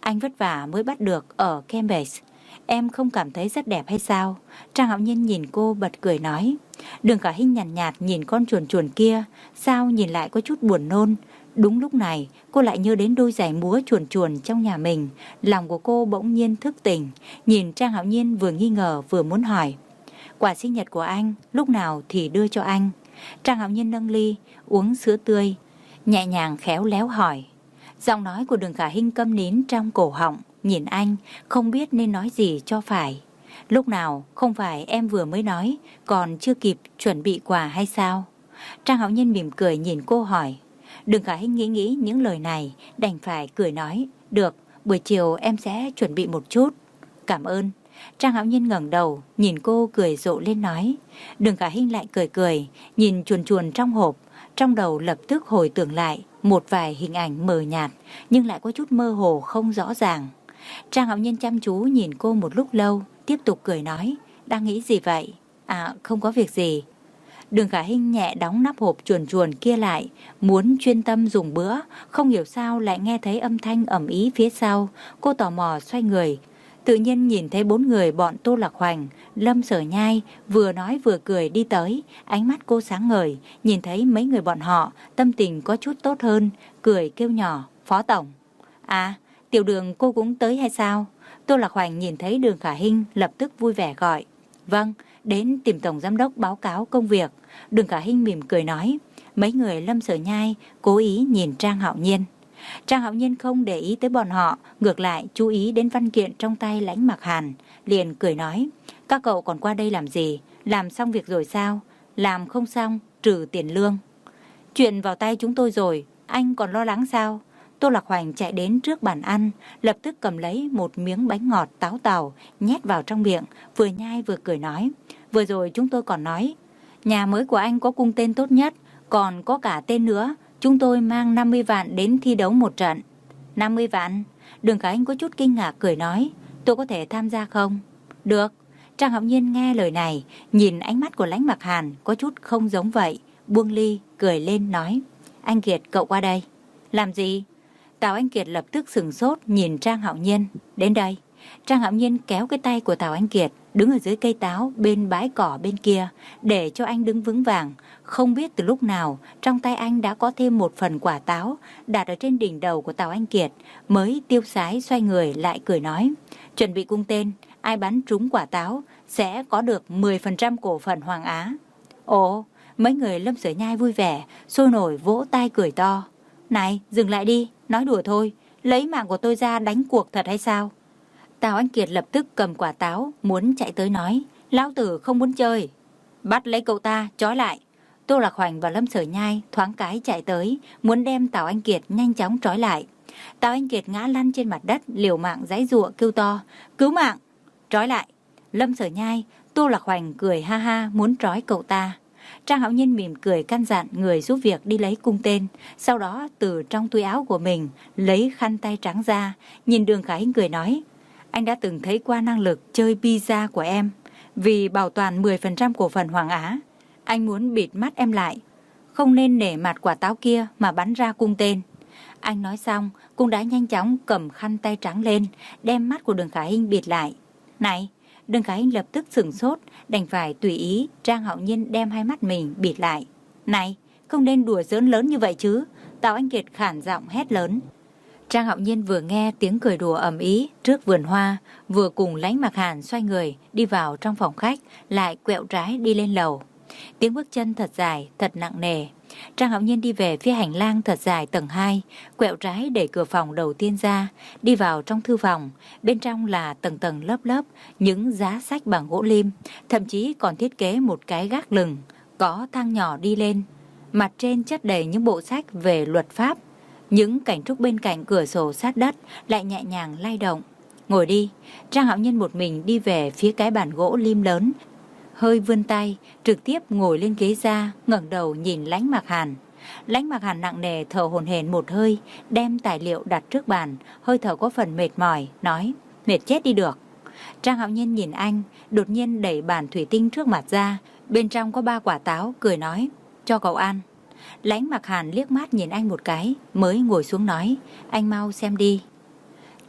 Anh vất vả mới bắt được ở Cambridge. Em không cảm thấy rất đẹp hay sao? Trang Hạo Nhiên nhìn cô bật cười nói. Đường Khả Hinh nhàn nhạt, nhạt nhìn con chuồn chuồn kia, sao nhìn lại có chút buồn nôn. Đúng lúc này, cô lại nhớ đến đôi giày múa chuồn chuồn trong nhà mình. Lòng của cô bỗng nhiên thức tỉnh, nhìn Trang Hạo Nhiên vừa nghi ngờ vừa muốn hỏi. Quà sinh nhật của anh, lúc nào thì đưa cho anh? Trang Hạo Nhiên nâng ly, uống sữa tươi, nhẹ nhàng khéo léo hỏi. Giọng nói của Đường Khả Hinh câm nín trong cổ họng, nhìn anh, không biết nên nói gì cho phải. Lúc nào, không phải em vừa mới nói, còn chưa kịp chuẩn bị quà hay sao? Trang Hạo Nhiên mỉm cười nhìn cô hỏi. Đường Khả Hinh nghĩ nghĩ những lời này, đành phải cười nói. Được, buổi chiều em sẽ chuẩn bị một chút. Cảm ơn. Trang Hạo Nhiên ngẩng đầu, nhìn cô cười rộ lên nói. Đường Khả Hinh lại cười cười, nhìn chuồn chuồn trong hộp, trong đầu lập tức hồi tưởng lại một vài hình ảnh mờ nhạt, nhưng lại có chút mơ hồ không rõ ràng. Trang Hạo Nhiên chăm chú nhìn cô một lúc lâu, tiếp tục cười nói. Đang nghĩ gì vậy? À, không có việc gì. Đường Khả Hinh nhẹ đóng nắp hộp chuồn chuồn kia lại, muốn chuyên tâm dùng bữa, không hiểu sao lại nghe thấy âm thanh ầm ĩ phía sau. Cô tò mò xoay người, tự nhiên nhìn thấy bốn người bọn Tô Lạc Hoành, Lâm Sở Nhai vừa nói vừa cười đi tới. Ánh mắt cô sáng ngời, nhìn thấy mấy người bọn họ, tâm tình có chút tốt hơn, cười kêu nhỏ. Phó tổng. À, Tiểu Đường cô cũng tới hay sao? Tô Lạc Hoành nhìn thấy Đường Khả Hinh lập tức vui vẻ gọi. Vâng, đến tìm tổng giám đốc báo cáo công việc. Đường Khả Hinh mỉm cười nói. Mấy người Lâm Sở Nhai cố ý nhìn Trang Hạo Nhiên. Trang Hạo Nhiên không để ý tới bọn họ, ngược lại chú ý đến văn kiện trong tay Lãnh Mặc Hàn, liền cười nói. Các cậu còn qua đây làm gì? Làm xong việc rồi sao? Làm không xong, trừ tiền lương. Chuyện vào tay chúng tôi rồi, anh còn lo lắng sao? Tô Lạc Hoành chạy đến trước bàn ăn, lập tức cầm lấy một miếng bánh ngọt táo tàu, nhét vào trong miệng, vừa nhai vừa cười nói. Vừa rồi chúng tôi còn nói, nhà mới của anh có cung tên tốt nhất, còn có cả tên nữa. Chúng tôi mang năm mươi vạn đến thi đấu một trận. năm mươi vạn? Đường Khả Hinh có chút kinh ngạc cười nói. Tôi có thể tham gia không? Được. Trang Hạo Nhiên nghe lời này, nhìn ánh mắt của Lãnh Mặc Hàn có chút không giống vậy, buông ly, cười lên nói. Anh Kiệt, cậu qua đây. Làm gì? Tào Anh Kiệt lập tức sửng sốt nhìn Trang Hạo Nhiên. Đến đây. Trang Hạo Nhiên kéo cái tay của Tào Anh Kiệt, đứng ở dưới cây táo bên bãi cỏ bên kia, để cho anh đứng vững vàng. Không biết từ lúc nào, trong tay anh đã có thêm một phần quả táo, đặt ở trên đỉnh đầu của Tào Anh Kiệt, mới tiêu sái xoay người lại cười nói. Chuẩn bị cung tên, ai bắn trúng quả táo, sẽ có được mười phần trăm cổ phần Hoàng Á. Ồ, mấy người Lâm Sở Nhai vui vẻ, sôi nổi vỗ tay cười to. Này, dừng lại đi, nói đùa thôi, lấy mạng của tôi ra đánh cuộc thật hay sao? Tào Anh Kiệt lập tức cầm quả táo, muốn chạy tới nói, lão tử không muốn chơi. Bắt lấy cậu ta, trói lại. Tô Lạc Hoành và Lâm Sở Nhai thoáng cái chạy tới, muốn đem Tào Anh Kiệt nhanh chóng trói lại. Tào Anh Kiệt ngã lăn trên mặt đất, liều mạng giãy giụa kêu to, cứu mạng, trói lại. Lâm Sở Nhai, Tô Lạc Hoành cười ha ha muốn trói cậu ta. Trang Hạo Nhiên mỉm cười căn dặn người giúp việc đi lấy cung tên, sau đó từ trong túi áo của mình lấy khăn tay trắng ra, nhìn Đường Khả Hinh cười nói. Anh đã từng thấy qua năng lực chơi pizza của em. Vì bảo toàn mười phần trăm cổ phần Hoàng Á, anh muốn bịt mắt em lại, không nên nể mặt quả táo kia mà bắn ra cung tên. Anh nói xong cũng đã nhanh chóng cầm khăn tay trắng lên, đem mắt của Đường Khả Hinh bịt lại. Này, Đường Khả Hinh lập tức sửng sốt, đành phải tùy ý Trang Hạo Nhiên đem hai mắt mình bịt lại. Này, không nên đùa giỡn lớn như vậy chứ. Tào Anh Kiệt khản giọng hét lớn. Trang Hạo Nhiên vừa nghe tiếng cười đùa ầm ĩ trước vườn hoa, vừa cùng Lãnh Mặc Hàn xoay người đi vào trong phòng khách, lại quẹo trái đi lên lầu. Tiếng bước chân thật dài, thật nặng nề. Trang Hạo Nhiên đi về phía hành lang thật dài tầng hai, quẹo trái đẩy cửa phòng đầu tiên ra, đi vào trong thư phòng. Bên trong là tầng tầng lớp lớp những giá sách bằng gỗ lim, thậm chí còn thiết kế một cái gác lửng, có thang nhỏ đi lên. Mặt trên chất đầy những bộ sách về luật pháp. Những cảnh trúc bên cạnh cửa sổ sát đất lại nhẹ nhàng lay động. Ngồi đi. Trang Hạo Nhiên một mình đi về phía cái bàn gỗ lim lớn, hơi vươn tay, trực tiếp ngồi lên ghế ra, ngẩng đầu nhìn Lãnh Mặc Hàn. Lãnh Mặc Hàn nặng nề thở hổn hển một hơi, đem tài liệu đặt trước bàn, hơi thở có phần mệt mỏi, nói, mệt chết đi được. Trang Hạo Nhiên nhìn anh, đột nhiên đẩy bàn thủy tinh trước mặt ra, bên trong có ba quả táo, cười nói, cho cậu ăn. Lãnh Mặc Hàn liếc mắt nhìn anh một cái, mới ngồi xuống nói, anh mau xem đi.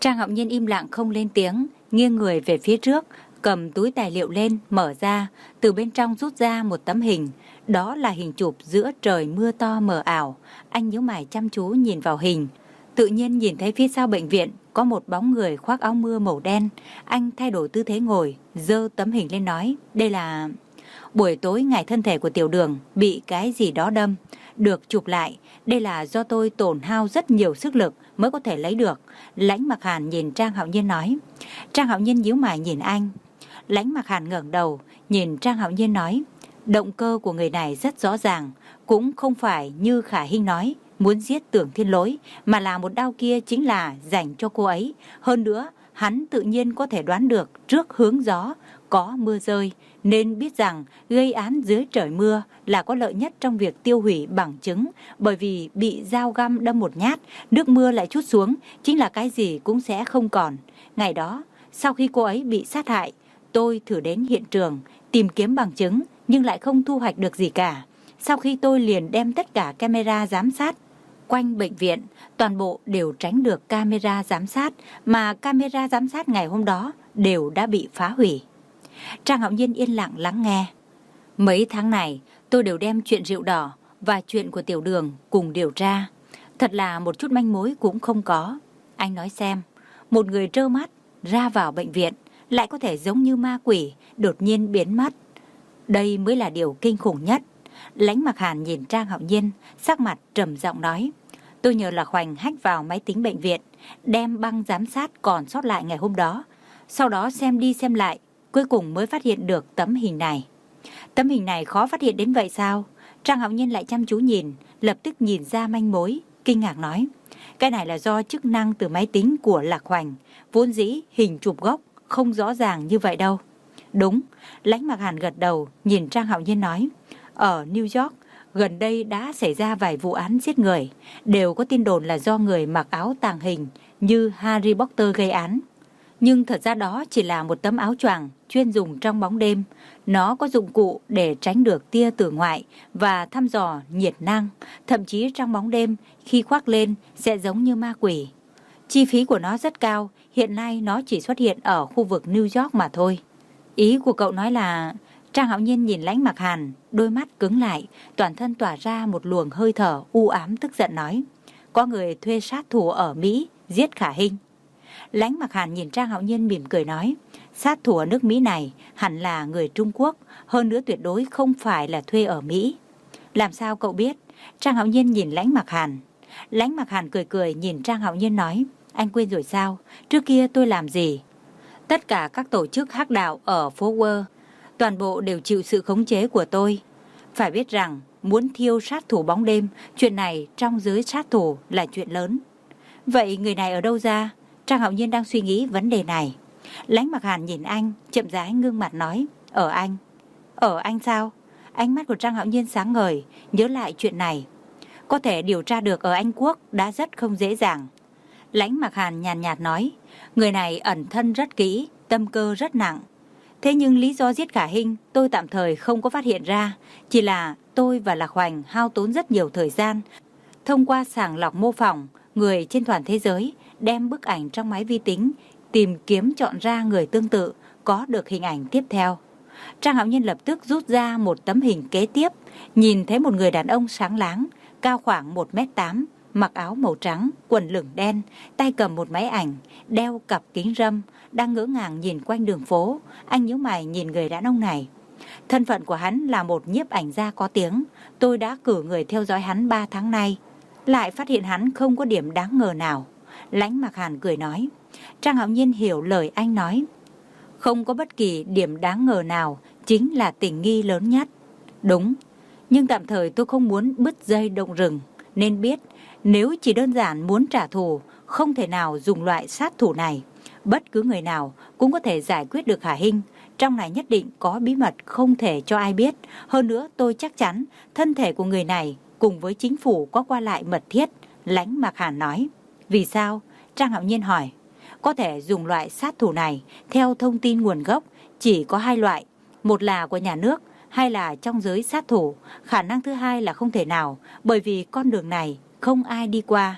Trang Hạo Nhiên im lặng không lên tiếng, nghiêng người về phía trước, cầm túi tài liệu lên, mở ra, từ bên trong rút ra một tấm hình. Đó là hình chụp giữa trời mưa to mờ ảo. Anh nhíu mày chăm chú nhìn vào hình. Tự nhiên nhìn thấy phía sau bệnh viện có một bóng người khoác áo mưa màu đen. Anh thay đổi tư thế ngồi, giơ tấm hình lên nói, đây là... Buổi tối ngày thân thể của Tiểu Đường bị cái gì đó đâm, được chụp lại. Đây là do tôi tổn hao rất nhiều sức lực mới có thể lấy được. Lãnh Mặc Hàn nhìn Trang Hạo Nhiên nói. Trang Hạo Nhiên nhíu mày nhìn anh. Lãnh Mặc Hàn ngẩng đầu nhìn Trang Hạo Nhiên nói, động cơ của người này rất rõ ràng, cũng không phải như Khả Hinh nói muốn giết Tưởng Thiên Lỗi, mà là một đao kia chính là dành cho cô ấy. Hơn nữa, hắn tự nhiên có thể đoán được trước hướng gió có mưa rơi, nên biết rằng gây án dưới trời mưa là có lợi nhất trong việc tiêu hủy bằng chứng, bởi vì bị dao găm đâm một nhát, nước mưa lại trút xuống, chính là cái gì cũng sẽ không còn. Ngày đó, sau khi cô ấy bị sát hại, tôi thử đến hiện trường tìm kiếm bằng chứng, nhưng lại không thu hoạch được gì cả. Sau khi tôi liền đem tất cả camera giám sát quanh bệnh viện, toàn bộ đều tránh được camera giám sát, mà camera giám sát ngày hôm đó đều đã bị phá hủy. Trang Hạo Nhiên yên lặng lắng nghe. Mấy tháng này tôi đều đem chuyện rượu đỏ và chuyện của Tiểu Đường cùng điều tra. Thật là một chút manh mối cũng không có. Anh nói xem, một người trơ mắt ra vào bệnh viện lại có thể giống như ma quỷ đột nhiên biến mất. Đây mới là điều kinh khủng nhất. Lãnh Mặc Hàn nhìn Trang Hạo Nhiên, sắc mặt trầm giọng nói, tôi nhờ Lạc Hoành hack vào máy tính bệnh viện, đem băng giám sát còn sót lại ngày hôm đó, sau đó xem đi xem lại, cuối cùng mới phát hiện được tấm hình này. Tấm hình này khó phát hiện đến vậy sao? Trang Hạo Nhiên lại chăm chú nhìn, lập tức nhìn ra manh mối, kinh ngạc nói, cái này là do chức năng từ máy tính của Lạc Hoành, vốn dĩ hình chụp gốc không rõ ràng như vậy đâu. Đúng, Lãnh Mặc Hàn gật đầu, nhìn Trang Hạo Nhiên nói, ở New York, gần đây đã xảy ra vài vụ án giết người, đều có tin đồn là do người mặc áo tàng hình như Harry Potter gây án. Nhưng thật ra đó chỉ là một tấm áo choàng chuyên dùng trong bóng đêm. Nó có dụng cụ để tránh được tia tử ngoại và thăm dò nhiệt năng. Thậm chí trong bóng đêm, khi khoác lên sẽ giống như ma quỷ. Chi phí của nó rất cao, hiện nay nó chỉ xuất hiện ở khu vực New York mà thôi. Ý của cậu nói là... Trang Hạo Nhiên nhìn Lãnh Mặc Hàn, đôi mắt cứng lại, toàn thân tỏa ra một luồng hơi thở u ám tức giận nói, có người thuê sát thủ ở Mỹ giết Khả Hinh. Lãnh Mặc Hàn nhìn Trang Hạo Nhiên mỉm cười nói, sát thủ ở nước Mỹ này hẳn là người Trung Quốc, hơn nữa tuyệt đối không phải là thuê ở Mỹ. Làm sao cậu biết? Trang Hạo Nhiên nhìn Lãnh Mặc Hàn. Lãnh Mặc Hàn cười cười nhìn Trang Hạo Nhiên nói, anh quên rồi sao? Trước kia tôi làm gì? Tất cả các tổ chức hắc đạo ở phố Wall, toàn bộ đều chịu sự khống chế của tôi. Phải biết rằng, muốn thiêu sát thủ bóng đêm, chuyện này trong giới sát thủ là chuyện lớn. Vậy người này ở đâu ra? Trang Hạo Nhiên đang suy nghĩ vấn đề này. Lãnh Mặc Hàn nhìn anh, chậm rãi ngưng mặt nói, ở anh. Ở anh sao? Ánh mắt của Trang Hạo Nhiên sáng ngời, nhớ lại chuyện này. Có thể điều tra được ở Anh Quốc đã rất không dễ dàng. Lãnh Mặc Hàn nhàn nhạt nói, người này ẩn thân rất kỹ, tâm cơ rất nặng. Thế nhưng lý do giết Khả Hinh tôi tạm thời không có phát hiện ra, chỉ là tôi và Lạc Hoành hao tốn rất nhiều thời gian. Thông qua sàng lọc mô phỏng, người trên toàn thế giới, đem bức ảnh trong máy vi tính, tìm kiếm chọn ra người tương tự, có được hình ảnh tiếp theo. Trang Hạo Nhiên lập tức rút ra một tấm hình kế tiếp, nhìn thấy một người đàn ông sáng láng, cao khoảng một mét tám, mặc áo màu trắng, quần lửng đen, tay cầm một máy ảnh, đeo cặp kính râm, đang ngỡ ngàng nhìn quanh đường phố. Anh nhíu mày nhìn người đàn ông này. Thân phận của hắn là một nhiếp ảnh gia có tiếng. Tôi đã cử người theo dõi hắn ba tháng nay, lại phát hiện hắn không có điểm đáng ngờ nào. Lãnh Mặc Hàn cười nói. Trang Hạo Nhiên hiểu lời anh nói. Không có bất kỳ điểm đáng ngờ nào chính là tình nghi lớn nhất. Đúng, nhưng tạm thời tôi không muốn bứt dây động rừng, nên biết nếu chỉ đơn giản muốn trả thù, không thể nào dùng loại sát thủ này. Bất cứ người nào cũng có thể giải quyết được Khả Hinh. Trong này nhất định có bí mật không thể cho ai biết. Hơn nữa tôi chắc chắn thân thể của người này cùng với chính phủ có qua lại mật thiết. Lãnh Mặc Hàn nói. Vì sao? Trang Hạo Nhiên hỏi. Có thể dùng loại sát thủ này theo thông tin nguồn gốc chỉ có hai loại. Một là của nhà nước, hay là trong giới sát thủ. Khả năng thứ hai là không thể nào, bởi vì con đường này không ai đi qua.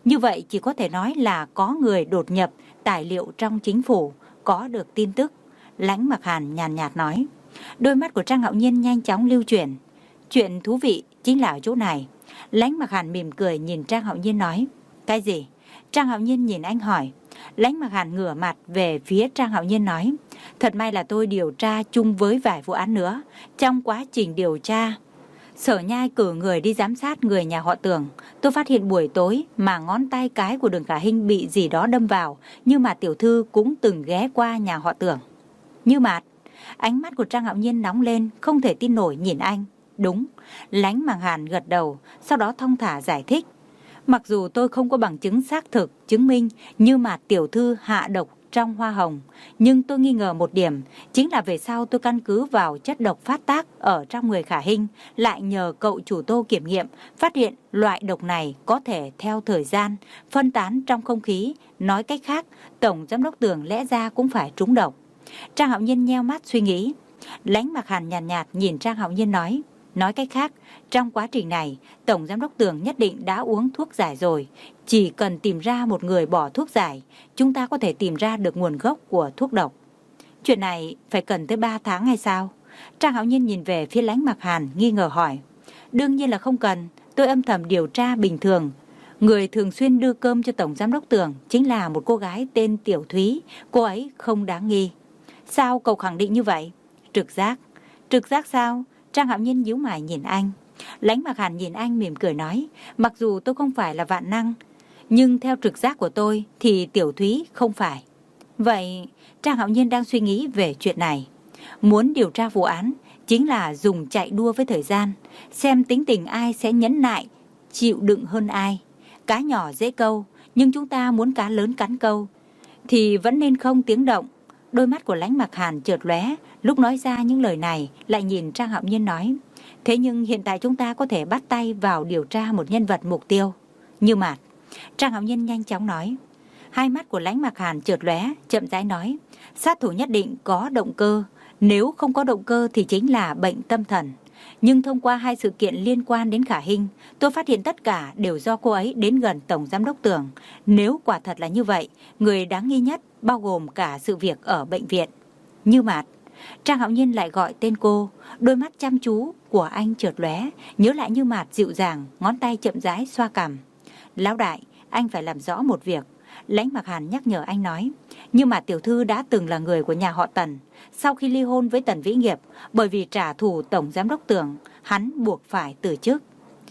Như vậy chỉ có thể nói là có người đột nhập tài liệu trong chính phủ, có được tin tức. Lãnh Mặc Hàn nhàn nhạt nói. Đôi mắt của Trang Hạo Nhiên nhanh chóng lưu chuyển. Chuyện thú vị chính là ở chỗ này. Lãnh Mặc Hàn mỉm cười nhìn Trang Hạo Nhiên nói. Cái gì? Trang Hạo Nhiên nhìn anh hỏi. Lãnh Mặc Hàn ngửa mặt về phía Trang Hạo Nhiên nói. Thật may là tôi điều tra chung với vài vụ án nữa. Trong quá trình điều tra, Sở Nhai cử người đi giám sát người nhà họ Tưởng. Tôi phát hiện buổi tối mà ngón tay cái của Đường Khả Hinh bị gì đó đâm vào, nhưng mà tiểu thư cũng từng ghé qua nhà họ Tưởng. Như Mạt. Ánh mắt của Trang Hạo Nhiên nóng lên, không thể tin nổi nhìn anh. Đúng. Lãnh Mặc Hàn gật đầu, sau đó thong thả giải thích. Mặc dù tôi không có bằng chứng xác thực chứng minh Như Mạt tiểu thư hạ độc trong hoa hồng, nhưng tôi nghi ngờ một điểm, chính là về sau tôi căn cứ vào chất độc phát tác ở trong người Khả Hinh, lại nhờ cậu chủ Tô kiểm nghiệm, phát hiện loại độc này có thể theo thời gian phân tán trong không khí. Nói cách khác, Tổng Giám đốc Tưởng lẽ ra cũng phải trúng độc. Trang Hạo Nhiên nheo mắt suy nghĩ. Lãnh Mặc Hàn nhàn nhạt, nhạt nhìn Trang Hạo Nhiên nói. Nói cách khác, trong quá trình này, Tổng Giám đốc Tưởng nhất định đã uống thuốc giải rồi. Chỉ cần tìm ra một người bỏ thuốc giải, chúng ta có thể tìm ra được nguồn gốc của thuốc độc. Chuyện này phải cần tới ba tháng hay sao? Trang Hạo Nhiên nhìn về phía Lãnh Mặc Hàn nghi ngờ hỏi. Đương nhiên là không cần, tôi âm thầm điều tra bình thường. Người thường xuyên đưa cơm cho Tổng Giám đốc Tưởng chính là một cô gái tên Tiểu Thúy, cô ấy không đáng nghi. Sao cậu khẳng định như vậy? Trực giác. Trực giác sao? Trang Hạo Nhiên nhíu mày nhìn anh. Lãnh Mặc Hàn nhìn anh mỉm cười nói. Mặc dù tôi không phải là vạn năng, nhưng theo trực giác của tôi thì Tiểu Thúy không phải. Vậy Trang Hạo Nhiên đang suy nghĩ về chuyện này. Muốn điều tra vụ án chính là dùng chạy đua với thời gian, xem tính tình ai sẽ nhẫn nại, chịu đựng hơn ai. Cá nhỏ dễ câu, nhưng chúng ta muốn cá lớn cắn câu thì vẫn nên không tiếng động. Đôi mắt của Lãnh Mặc Hàn chợt lóe, lúc nói ra những lời này lại nhìn Trang Hạo Nhiên nói. Thế nhưng hiện tại chúng ta có thể bắt tay vào điều tra một nhân vật mục tiêu. Như Mạt. Trang Hạo Nhiên nhanh chóng nói. Hai mắt của Lãnh Mặc Hàn chợt lóe, chậm rãi nói. Sát thủ nhất định có động cơ. Nếu không có động cơ thì chính là bệnh tâm thần. Nhưng thông qua hai sự kiện liên quan đến Khả Hinh, tôi phát hiện tất cả đều do cô ấy đến gần Tổng Giám đốc Tưởng. Nếu quả thật là như vậy, người đáng nghi nhất bao gồm cả sự việc ở bệnh viện. Như Mạt. Trang Hạo Nhiên lại gọi tên cô. Đôi mắt chăm chú của anh chợt lóe, nhớ lại Như Mạt dịu dàng, ngón tay chậm rãi xoa cằm. Lão đại, anh phải làm rõ một việc. Lãnh Mặc Hàn nhắc nhở anh nói. Như Mạt tiểu thư đã từng là người của nhà họ Tần. Sau khi ly hôn với Tần Vĩ Nghiệp, bởi vì trả thù Tổng Giám đốc Tưởng, hắn buộc phải từ chức.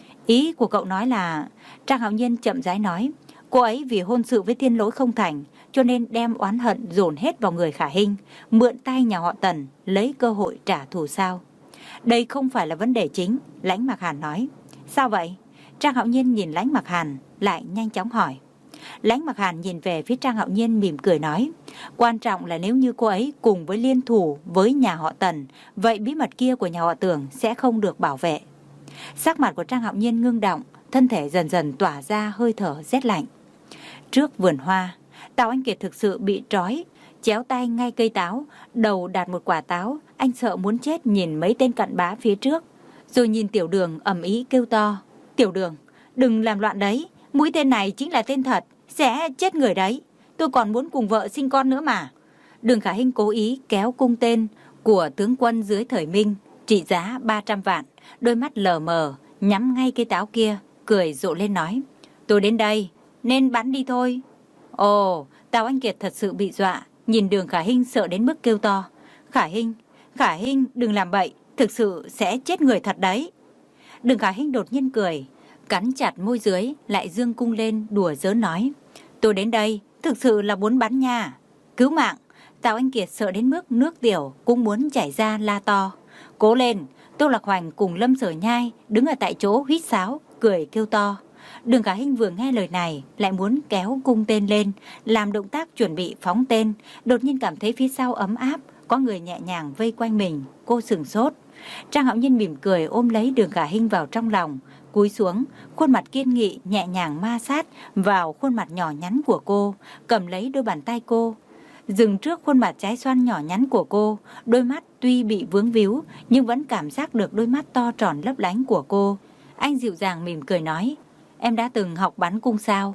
Ý của cậu nói là... Trang Hạo Nhiên chậm rãi nói. Cô ấy vì hôn sự với Thiên Lỗi không thành, cho nên đem oán hận dồn hết vào người Khả Hinh, mượn tay nhà họ Tần, lấy cơ hội trả thù sao? Đây không phải là vấn đề chính, Lãnh Mặc Hàn nói. Sao vậy? Trang Hạo Nhiên nhìn Lãnh Mặc Hàn, lại nhanh chóng hỏi. Lãnh Mặc Hàn nhìn về phía Trang Hạo Nhiên mỉm cười nói. Quan trọng là nếu như cô ấy cùng với liên thủ với nhà họ Tần, vậy bí mật kia của nhà họ Tưởng sẽ không được bảo vệ. Sắc mặt của Trang Hạo Nhiên ngưng động, thân thể dần dần tỏa ra hơi thở rét lạnh. Trước vườn hoa, Tào Anh Kiệt thực sự bị trói, chéo tay ngay cây táo, đầu đặt một quả táo. Anh sợ muốn chết nhìn mấy tên cặn bã phía trước, rồi nhìn Tiểu Đường ầm ĩ kêu to. Tiểu Đường, đừng làm loạn đấy, mũi tên này chính là tên thật, sẽ chết người đấy. Tôi còn muốn cùng vợ sinh con nữa mà. Đường Khả Hinh cố ý kéo cung tên của tướng quân dưới thời Minh, trị giá ba trăm vạn, đôi mắt lờ mờ, nhắm ngay cây táo kia, cười rộ lên nói. Tôi đến đây, nên bắn đi thôi. Ồ, Tào Anh Kiệt thật sự bị dọa, nhìn Đường Khả Hinh sợ đến mức kêu to. Khả Hinh, Khả Hinh đừng làm bậy, thực sự sẽ chết người thật đấy. Đường Khả Hinh đột nhiên cười, cắn chặt môi dưới, lại dương cung lên đùa giỡn nói. Tôi đến đây, thực sự là muốn bắn nha. Cứu mạng. Tào Anh Kiệt sợ đến mức nước tiểu cũng muốn chảy ra la to. Cố lên. Tô Lạc Hoành cùng Lâm Sở Nhai đứng ở tại chỗ huýt sáo, cười kêu to. Đường Khả Hinh vừa nghe lời này lại muốn kéo cung tên lên, làm động tác chuẩn bị phóng tên. Đột nhiên cảm thấy phía sau ấm áp, có người nhẹ nhàng vây quanh mình. Cô sửng sốt. Trang Hạo Nhiên mỉm cười ôm lấy Đường Khả Hinh vào trong lòng, cúi xuống, khuôn mặt kiên nghị nhẹ nhàng ma sát vào khuôn mặt nhỏ nhắn của cô, cầm lấy đôi bàn tay cô, dừng trước khuôn mặt trái xoan nhỏ nhắn của cô. Đôi mắt tuy bị vướng víu nhưng vẫn cảm giác được đôi mắt to tròn lấp lánh của cô. Anh dịu dàng mỉm cười nói. Em đã từng học bắn cung sao?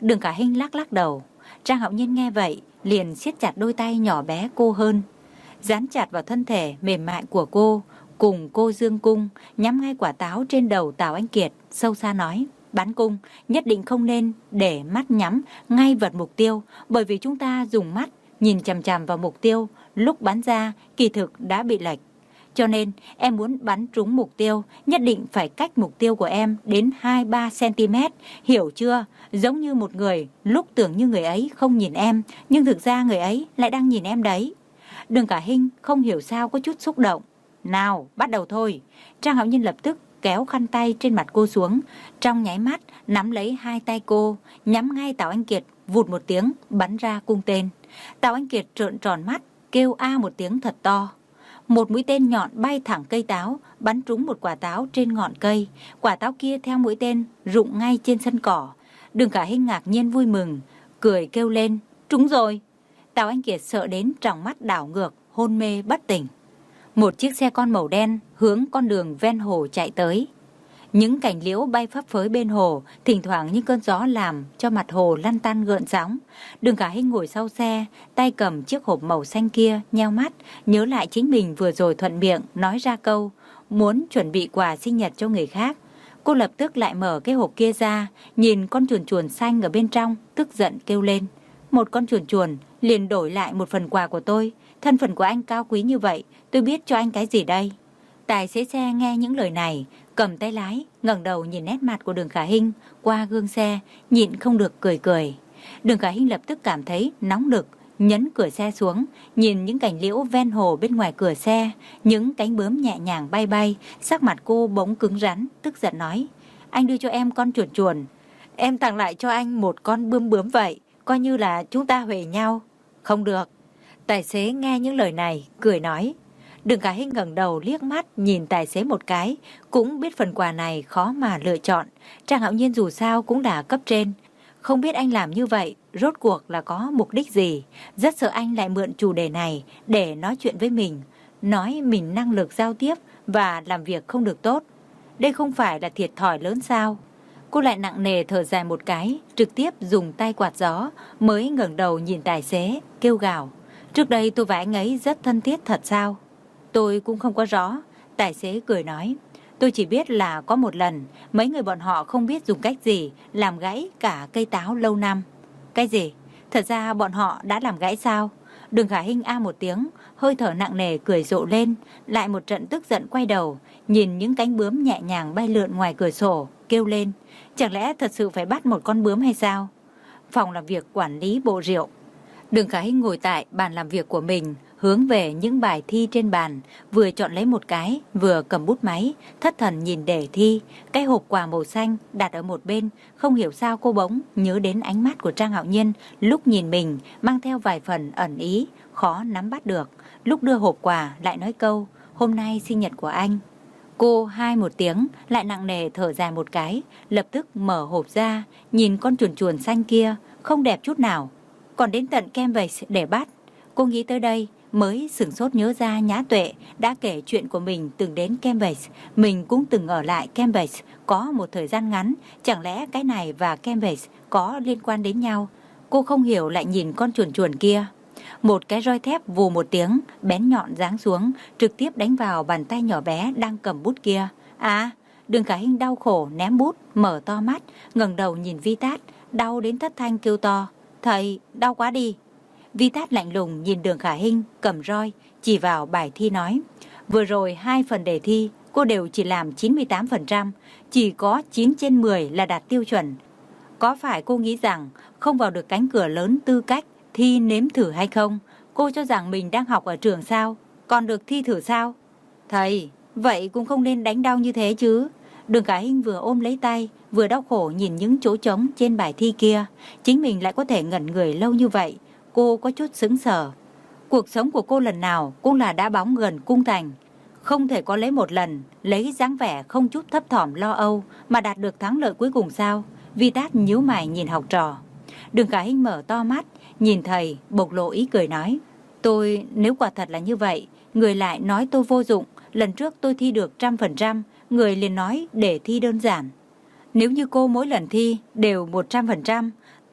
Đường Khả Hinh lắc lắc đầu. Trang Hạo Nhiên nghe vậy, liền siết chặt đôi tay nhỏ bé cô hơn, dán chặt vào thân thể mềm mại của cô, cùng cô dương cung, nhắm ngay quả táo trên đầu Tào Anh Kiệt, sâu xa nói: bắn cung nhất định không nên để mắt nhắm ngay vật mục tiêu, bởi vì chúng ta dùng mắt nhìn chằm chằm vào mục tiêu, lúc bắn ra kỳ thực đã bị lệch. Cho nên em muốn bắn trúng mục tiêu, nhất định phải cách mục tiêu của em đến hai ba xăng-ti-mét, hiểu chưa? Giống như một người lúc tưởng như người ấy không nhìn em, nhưng thực ra người ấy lại đang nhìn em đấy. Đường Khả Hinh không hiểu sao có chút xúc động. Nào, bắt đầu thôi. Trang Hạo Nhiên lập tức kéo khăn tay trên mặt cô xuống, trong nháy mắt nắm lấy hai tay cô, nhắm ngay Tào Anh Kiệt, vụt một tiếng bắn ra cung tên. Tào Anh Kiệt trợn tròn mắt, kêu a một tiếng thật to. Một mũi tên nhọn bay thẳng cây táo, bắn trúng một quả táo trên ngọn cây. Quả táo kia theo mũi tên rụng ngay trên sân cỏ. Đường Khả Hinh ngạc nhiên vui mừng, cười kêu lên: trúng rồi. Tào Anh Kiệt sợ đến tròng mắt đảo ngược, hôn mê bất tỉnh. Một chiếc xe con màu đen hướng con đường ven hồ chạy tới. Những cành liễu bay phấp phới bên hồ, thỉnh thoảng những cơn gió làm cho mặt hồ lăn tăn gợn sóng. Đường Khả Hinh ngồi sau xe, tay cầm chiếc hộp màu xanh kia, nheo mắt, nhớ lại chính mình vừa rồi thuận miệng nói ra câu muốn chuẩn bị quà sinh nhật cho người khác. Cô lập tức lại mở cái hộp kia ra, nhìn con chuồn chuồn xanh ở bên trong, tức giận kêu lên: một con chuồn chuồn liền đổi lại một phần quà của tôi. Thân phận của anh cao quý như vậy, tôi biết cho anh cái gì đây? Tài xế xe nghe những lời này, cầm tay lái, ngẩng đầu nhìn nét mặt của Đường Khả Hinh qua gương xe, nhịn không được cười cười. Đường Khả Hinh lập tức cảm thấy nóng nực, nhấn cửa xe xuống, nhìn những cành liễu ven hồ bên ngoài cửa xe, những cánh bướm nhẹ nhàng bay bay, sắc mặt cô bỗng cứng rắn, tức giận nói: anh đưa cho em con chuồn chuồn, em tặng lại cho anh một con bướm bướm vậy, coi như là chúng ta huề nhau. Không được. Tài xế nghe những lời này, cười nói. Đường Khả Hinh ngẩng đầu liếc mắt nhìn tài xế một cái, cũng biết phần quà này khó mà lựa chọn. Trang Hạo Nhiên dù sao cũng là cấp trên, không biết anh làm như vậy rốt cuộc là có mục đích gì. Rất sợ anh lại mượn chủ đề này để nói chuyện với mình, nói mình năng lực giao tiếp và làm việc không được tốt. Đây không phải là thiệt thòi lớn sao? Cô lại nặng nề thở dài một cái, trực tiếp dùng tay quạt gió, mới ngẩng đầu nhìn tài xế, kêu gào: trước đây tôi và anh ấy rất thân thiết thật sao? Tôi cũng không có rõ. Tài xế cười nói: tôi chỉ biết là có một lần, mấy người bọn họ không biết dùng cách gì làm gãy cả cây táo lâu năm. Cái gì? Thật ra bọn họ đã làm gãy sao? Đường Khả Hinh a một tiếng, hơi thở nặng nề cười rộ lên, lại một trận tức giận quay đầu, nhìn những cánh bướm nhẹ nhàng bay lượn ngoài cửa sổ, kêu lên: chẳng lẽ thật sự phải bắt một con bướm hay sao? Phòng làm việc quản lý bộ rượu. Đường Khả Hinh ngồi tại bàn làm việc của mình, hướng về những bài thi trên bàn, vừa chọn lấy một cái, vừa cầm bút máy, thất thần nhìn đề thi. Cái hộp quà màu xanh đặt ở một bên, không hiểu sao cô bỗng nhớ đến ánh mắt của Trang Hạo Nhiên lúc nhìn mình, mang theo vài phần ẩn ý, khó nắm bắt được. Lúc đưa hộp quà lại nói câu: hôm nay sinh nhật của anh. Cô hai một tiếng, lại nặng nề thở dài một cái, lập tức mở hộp ra, nhìn con chuồn chuồn xanh kia, không đẹp chút nào, còn đến tận canvas để bắt. Cô nghĩ tới đây mới sửng sốt nhớ ra Nhã Tuệ đã kể chuyện của mình từng đến canvas, mình cũng từng ở lại canvas có một thời gian ngắn, chẳng lẽ cái này và canvas có liên quan đến nhau? Cô không hiểu lại nhìn con chuồn chuồn kia. Một cái roi thép vù một tiếng, bén nhọn giáng xuống, trực tiếp đánh vào bàn tay nhỏ bé đang cầm bút kia. À, Đường Khả Hinh đau khổ ném bút, mở to mắt, ngẩng đầu nhìn Vi Tát, đau đến thất thanh kêu to: thầy, đau quá đi. Vi Tát lạnh lùng nhìn Đường Khả Hinh cầm roi, chỉ vào bài thi nói: vừa rồi hai phần đề thi cô đều chỉ làm chín mươi tám phần trăm, chỉ có chín trên mười là đạt tiêu chuẩn. Có phải cô nghĩ rằng không vào được cánh cửa lớn tư cách thi nếm thử hay không? Cô cho rằng mình đang học ở trường sao? Còn được thi thử sao? Thầy, vậy cũng không nên đánh đau như thế chứ. Đường Khả Hinh vừa ôm lấy tay, vừa đau khổ nhìn những chỗ trống trên bài thi kia. Chính mình lại có thể ngẩn người lâu như vậy. Cô có chút sững sờ. Cuộc sống của cô lần nào cũng là đá bóng gần cung thành, không thể có lấy một lần lấy dáng vẻ không chút thấp thỏm lo âu mà đạt được thắng lợi cuối cùng sao? Vi Tát nhíu mày nhìn học trò. Đường Khả Hinh mở to mắt nhìn thầy, bộc lộ ý cười nói: tôi nếu quả thật là như vậy, người lại nói tôi vô dụng. Lần trước tôi thi được trăm phần trăm, người liền nói để thi đơn giản. Nếu như cô mỗi lần thi đều một trăm phần trăm,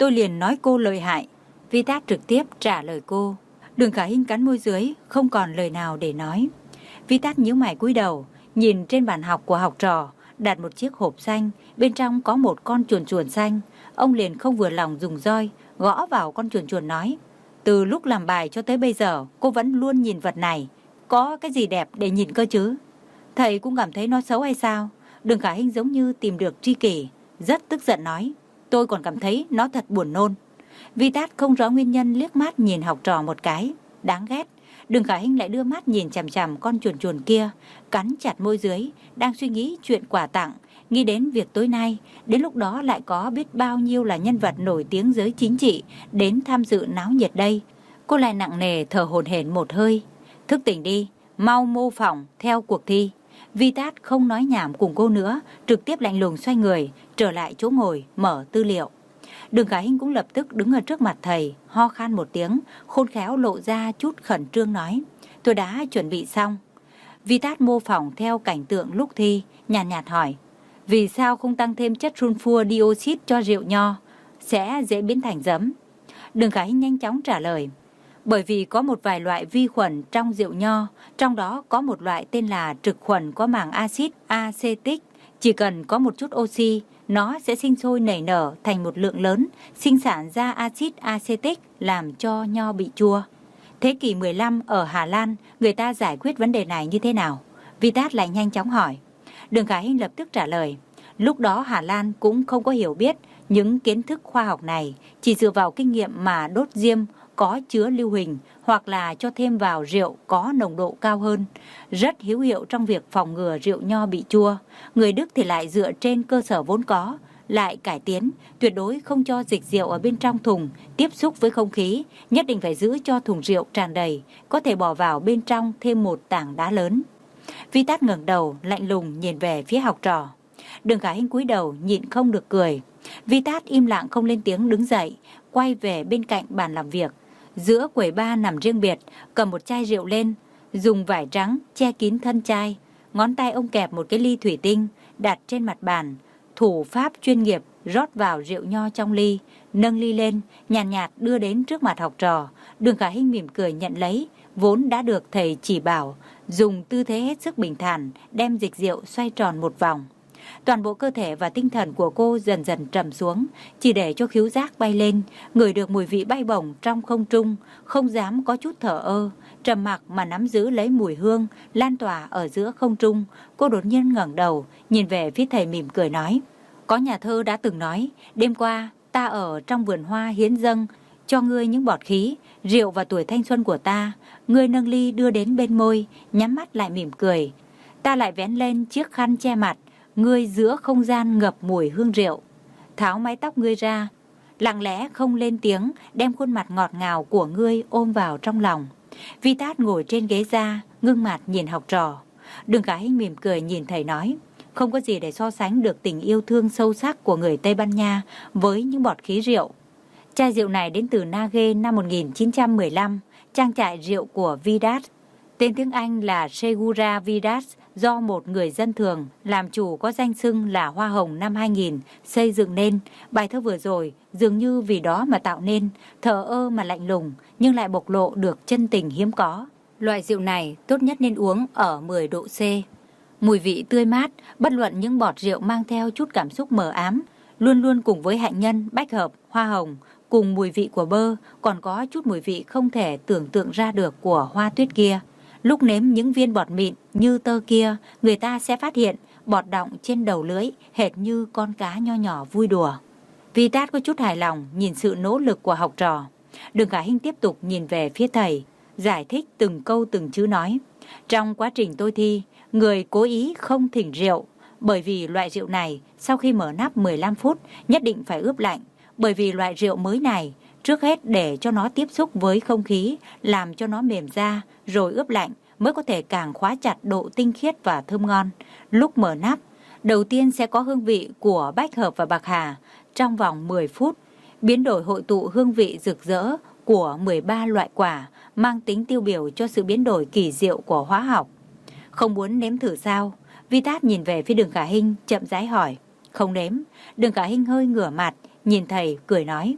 tôi liền nói cô lợi hại. Vitat trực tiếp trả lời cô. Đường Khả Hinh cắn môi dưới, không còn lời nào để nói. Vitat nhíu mày cúi đầu, nhìn trên bàn học của học trò, đặt một chiếc hộp xanh, bên trong có một con chuồn chuồn xanh. Ông liền không vừa lòng dùng roi, gõ vào con chuồn chuồn nói. Từ lúc làm bài cho tới bây giờ, cô vẫn luôn nhìn vật này. Có cái gì đẹp để nhìn cơ chứ? Thầy cũng cảm thấy nó xấu hay sao? Đường Khả Hinh giống như tìm được tri kỷ, rất tức giận nói. Tôi còn cảm thấy nó thật buồn nôn. Vitat không rõ nguyên nhân liếc mắt nhìn học trò một cái. Đáng ghét. Đường Khả Hinh lại đưa mắt nhìn chằm chằm con chuồn chuồn kia, cắn chặt môi dưới, đang suy nghĩ chuyện quà tặng, nghĩ đến việc tối nay, đến lúc đó lại có biết bao nhiêu là nhân vật nổi tiếng giới chính trị đến tham dự náo nhiệt đây. Cô lại nặng nề thở hổn hển một hơi. Thức tỉnh đi, mau mô phỏng theo cuộc thi. Vitat không nói nhảm cùng cô nữa, trực tiếp lạnh lùng xoay người, trở lại chỗ ngồi, mở tư liệu. Đường Khả Hinh cũng lập tức đứng ở trước mặt thầy, ho khan một tiếng, khôn khéo lộ ra chút khẩn trương nói. Tôi đã chuẩn bị xong. Vitat mô phỏng theo cảnh tượng lúc thi, nhàn nhạt, nhạt hỏi. Vì sao không tăng thêm chất sulfur dioxide cho rượu nho? Sẽ dễ biến thành giấm. Đường Khả Hinh nhanh chóng trả lời. Bởi vì có một vài loại vi khuẩn trong rượu nho, trong đó có một loại tên là trực khuẩn có màng axit acetic. Chỉ cần có một chút oxy, nó sẽ sinh sôi nảy nở thành một lượng lớn, sinh sản ra axit acetic làm cho nho bị chua. Thế kỷ mười lăm ở Hà Lan, người ta giải quyết vấn đề này như thế nào? Vitat lại nhanh chóng hỏi. Đường Khả Hinh lập tức trả lời. Lúc đó Hà Lan cũng không có hiểu biết những kiến thức khoa học này, chỉ dựa vào kinh nghiệm mà đốt diêm có chứa lưu huỳnh hoặc là cho thêm vào rượu có nồng độ cao hơn, rất hữu hiệu trong việc phòng ngừa rượu nho bị chua. Người Đức thì lại dựa trên cơ sở vốn có, lại cải tiến, tuyệt đối không cho dịch rượu ở bên trong thùng tiếp xúc với không khí, nhất định phải giữ cho thùng rượu tràn đầy, có thể bỏ vào bên trong thêm một tảng đá lớn. Vitat ngẩng đầu, lạnh lùng nhìn về phía học trò. Đường Khả Hinh cúi đầu nhịn không được cười. Vitat im lặng không lên tiếng đứng dậy, quay về bên cạnh bàn làm việc. Giữa quầy bar nằm riêng biệt, cầm một chai rượu lên, dùng vải trắng che kín thân chai. Ngón tay ông kẹp một cái ly thủy tinh, đặt trên mặt bàn. Thủ pháp chuyên nghiệp rót vào rượu nho trong ly, nâng ly lên, nhàn nhạt, nhạt đưa đến trước mặt học trò. Đường Khả Hinh mỉm cười nhận lấy, vốn đã được thầy chỉ bảo, dùng tư thế hết sức bình thản, đem dịch rượu xoay tròn một vòng. Toàn bộ cơ thể và tinh thần của cô dần dần trầm xuống, chỉ để cho khứu giác bay lên, ngửi được mùi vị bay bổng trong không trung, không dám có chút thở ơ, trầm mặc mà nắm giữ lấy mùi hương lan tỏa ở giữa không trung. Cô đột nhiên ngẩng đầu, nhìn về phía thầy mỉm cười nói. Có nhà thơ đã từng nói, đêm qua ta ở trong vườn hoa hiến dâng cho ngươi những bọt khí, rượu và tuổi thanh xuân của ta. Ngươi nâng ly đưa đến bên môi, nhắm mắt lại mỉm cười. Ta lại vén lên chiếc khăn che mặt, ngươi giữa không gian ngập mùi hương rượu. Tháo mái tóc ngươi ra, lặng lẽ không lên tiếng, đem khuôn mặt ngọt ngào của ngươi ôm vào trong lòng. Vitat ngồi trên ghế ra, ngưng mặt nhìn học trò. Đường Khả Hinh mỉm cười nhìn thầy nói. Không có gì để so sánh được tình yêu thương sâu sắc của người Tây Ban Nha với những bọt khí rượu. Chai rượu này đến từ Nage năm một nghìn chín trăm mười lăm, trang trại rượu của Vidat. Tên tiếng Anh là Segura Vidas, do một người dân thường làm chủ có danh xưng là Hoa Hồng năm hai nghìn xây dựng nên. Bài thơ vừa rồi dường như vì đó mà tạo nên, thờ ơ mà lạnh lùng nhưng lại bộc lộ được chân tình hiếm có. Loại rượu này tốt nhất nên uống ở mười độ C. Mùi vị tươi mát, bất luận những bọt rượu mang theo chút cảm xúc mờ ám, luôn luôn cùng với hạnh nhân, bách hợp, hoa hồng, cùng mùi vị của bơ, còn có chút mùi vị không thể tưởng tượng ra được của hoa tuyết kia. Lúc nếm những viên bọt mịn như tơ kia, người ta sẽ phát hiện bọt đọng trên đầu lưỡi, hệt như con cá nho nhỏ vui đùa. Vitat có chút hài lòng nhìn sự nỗ lực của học trò. Đường Khả Hinh tiếp tục nhìn về phía thầy, giải thích từng câu từng chữ nói. Trong quá trình tôi thi, người cố ý không thỉnh rượu, bởi vì loại rượu này sau khi mở nắp mười lăm phút nhất định phải ướp lạnh, bởi vì loại rượu mới này trước hết để cho nó tiếp xúc với không khí, làm cho nó mềm ra, rồi ướp lạnh mới có thể càng khóa chặt độ tinh khiết và thơm ngon. Lúc mở nắp, đầu tiên sẽ có hương vị của bách hợp và bạc hà. Trong vòng mười phút, biến đổi hội tụ hương vị rực rỡ của mười ba loại quả, mang tính tiêu biểu cho sự biến đổi kỳ diệu của hóa học. Không muốn nếm thử sao? Vitat nhìn về phía Đường Khả Hinh, chậm rãi hỏi. Không nếm. Đường Khả Hinh hơi ngửa mặt, nhìn thầy, cười nói.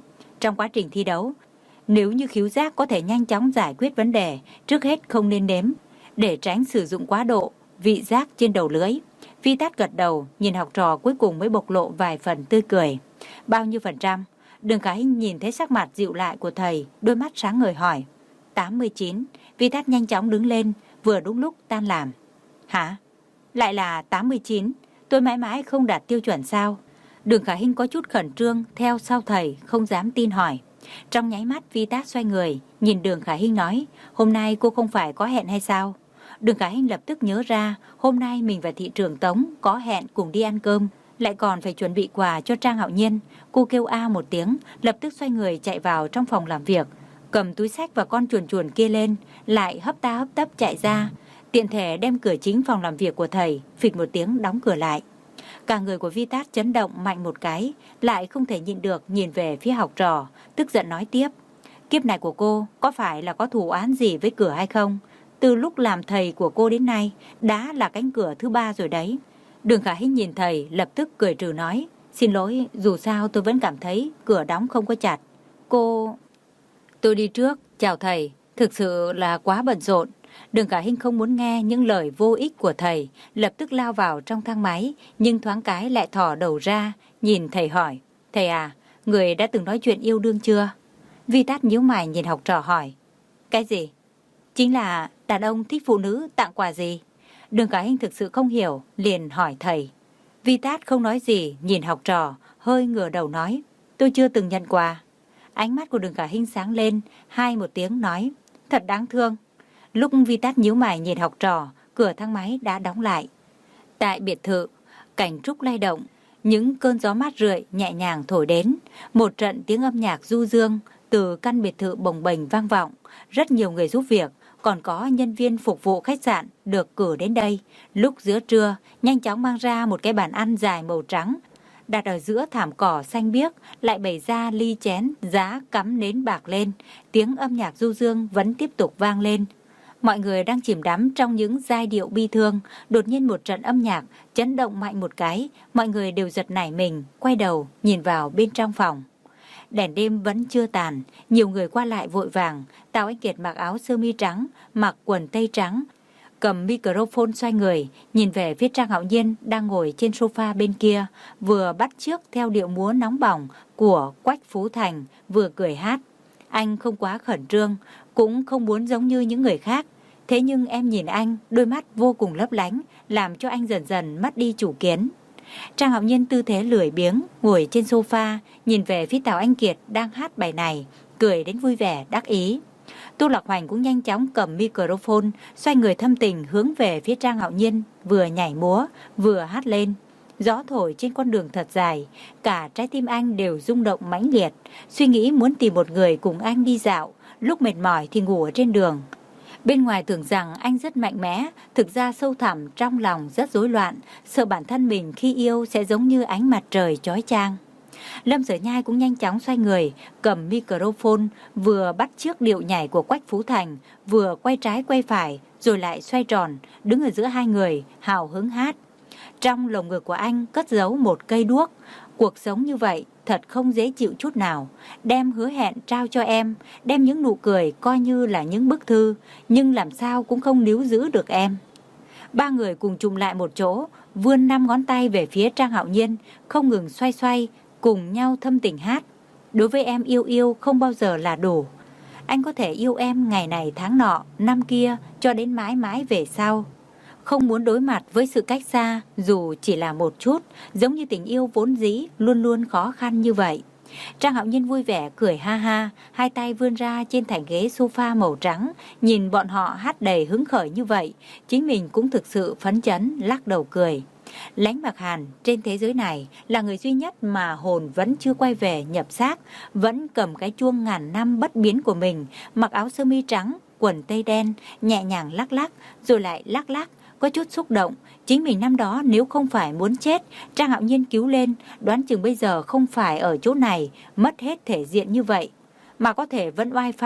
Trong quá trình thi đấu, nếu như khiếu giác có thể nhanh chóng giải quyết vấn đề, trước hết không nên nếm, để tránh sử dụng quá độ vị giác trên đầu lưỡi. Vi Tát gật đầu, nhìn học trò cuối cùng mới bộc lộ vài phần tươi cười. Bao nhiêu phần trăm? Đường Khả Hinh nhìn thấy sắc mặt dịu lại của thầy, đôi mắt sáng ngời hỏi. tám mươi chín. Vi Tát nhanh chóng đứng lên, vừa đúng lúc tan làm. Hả? Lại là tám mươi chín? Tôi mãi mãi không đạt tiêu chuẩn sao? Đường Khả Hinh có chút khẩn trương, theo sau thầy, không dám tin hỏi. Trong nháy mắt Vi Tát xoay người, nhìn Đường Khả Hinh nói, hôm nay cô không phải có hẹn hay sao? Đường Khả Hinh lập tức nhớ ra, hôm nay mình và thị trưởng Tống có hẹn cùng đi ăn cơm, lại còn phải chuẩn bị quà cho Trang Hạo Nhiên. Cô kêu a một tiếng, lập tức xoay người chạy vào trong phòng làm việc, cầm túi xách và con chuồn chuồn kia lên, lại hấp ta hấp tấp chạy ra, tiện thể đem cửa chính phòng làm việc của thầy, phịch một tiếng đóng cửa lại. Cả người của Vi Tát chấn động mạnh một cái, lại không thể nhịn được nhìn về phía học trò, tức giận nói tiếp. Kiếp này của cô có phải là có thù oán gì với cửa hay không? Từ lúc làm thầy của cô đến nay, đã là cánh cửa thứ ba rồi đấy. Đường Khả Hinh nhìn thầy, lập tức cười trừ nói. Xin lỗi, dù sao tôi vẫn cảm thấy cửa đóng không có chặt. Cô... Tôi đi trước, chào thầy, thực sự là quá bận rộn. Đường Khả Hinh không muốn nghe những lời vô ích của thầy, lập tức lao vào trong thang máy, nhưng thoáng cái lại thò đầu ra, nhìn thầy hỏi. Thầy à, người đã từng nói chuyện yêu đương chưa? Vi Tát nhíu mày nhìn học trò hỏi. Cái gì? Chính là đàn ông thích phụ nữ tặng quà gì? Đường Khả Hinh thực sự không hiểu, liền hỏi thầy. Vi Tát không nói gì, nhìn học trò, hơi ngửa đầu nói. Tôi chưa từng nhận quà. Ánh mắt của Đường Khả Hinh sáng lên, hai một tiếng nói. Thật đáng thương. Lúc Vi Tát nhíu mày nhìn học trò, cửa thang máy đã đóng lại. Tại biệt thự, cảnh trúc lay động, những cơn gió mát rượi nhẹ nhàng thổi đến, một trận tiếng âm nhạc du dương từ căn biệt thự bồng bềnh vang vọng. Rất nhiều người giúp việc, còn có nhân viên phục vụ khách sạn được cử đến đây. Lúc giữa trưa, nhanh chóng mang ra một cái bàn ăn dài màu trắng, đặt ở giữa thảm cỏ xanh biếc, lại bày ra ly chén, giá cắm nến bạc lên. Tiếng âm nhạc du dương vẫn tiếp tục vang lên. Mọi người đang chìm đắm trong những giai điệu bi thương, đột nhiên một trận âm nhạc chấn động mạnh một cái, mọi người đều giật nảy mình, quay đầu nhìn vào bên trong phòng. Đèn đêm vẫn chưa tàn, nhiều người qua lại vội vàng. Tào Anh Kiệt mặc áo sơ mi trắng, mặc quần tây trắng, cầm microphone xoay người, nhìn về phía Trang Hạo Nhiên đang ngồi trên sofa bên kia, vừa bắt chước theo điệu múa nóng bỏng của Quách Phú Thành, vừa cười hát. Anh không quá khẩn trương, cũng không muốn giống như những người khác. Thế nhưng em nhìn anh, đôi mắt vô cùng lấp lánh, làm cho anh dần dần mất đi chủ kiến. Trang Hạo Nhiên tư thế lười biếng, ngồi trên sofa, nhìn về phía Tào Anh Kiệt đang hát bài này, cười đến vui vẻ, đắc ý. Tu Lạc Hoành cũng nhanh chóng cầm microphone, xoay người thâm tình hướng về phía Trang Hạo Nhiên, vừa nhảy múa, vừa hát lên. Gió thổi trên con đường thật dài, cả trái tim anh đều rung động mãnh liệt, suy nghĩ muốn tìm một người cùng anh đi dạo, lúc mệt mỏi thì ngủ ở trên đường. Bên ngoài tưởng rằng anh rất mạnh mẽ, thực ra sâu thẳm trong lòng rất rối loạn, sợ bản thân mình khi yêu sẽ giống như ánh mặt trời chói chang. Lâm Sở Nhai cũng nhanh chóng xoay người, cầm microphone, vừa bắt chước điệu nhảy của Quách Phú Thành, vừa quay trái quay phải, rồi lại xoay tròn, đứng ở giữa hai người, hào hứng hát. Trong lồng ngực của anh cất giấu một cây đuốc. Cuộc sống như vậy thật không dễ chịu chút nào. Đem hứa hẹn trao cho em, đem những nụ cười coi như là những bức thư, nhưng làm sao cũng không níu giữ được em. Ba người cùng chùm lại một chỗ, vươn năm ngón tay về phía Trang Hạo Nhiên, không ngừng xoay xoay, cùng nhau thâm tình hát. Đối với em yêu yêu không bao giờ là đủ. Anh có thể yêu em ngày này tháng nọ, năm kia, cho đến mãi mãi về sau. Không muốn đối mặt với sự cách xa, dù chỉ là một chút, giống như tình yêu vốn dĩ, luôn luôn khó khăn như vậy. Trang Hạo Nhiên vui vẻ cười ha ha, hai tay vươn ra trên thành ghế sofa màu trắng, nhìn bọn họ hát đầy hứng khởi như vậy, chính mình cũng thực sự phấn chấn, lắc đầu cười. Lãnh Mặc Hàn trên thế giới này là người duy nhất mà hồn vẫn chưa quay về nhập xác, vẫn cầm cái chuông ngàn năm bất biến của mình, mặc áo sơ mi trắng, quần tây đen, nhẹ nhàng lắc lắc, rồi lại lắc lắc, có chút xúc động. Chính mình năm đó nếu không phải muốn chết, Trang Hạo Nhiên cứu lên, đoán chừng bây giờ không phải ở chỗ này, mất hết thể diện như vậy, mà có thể vẫn oai phong,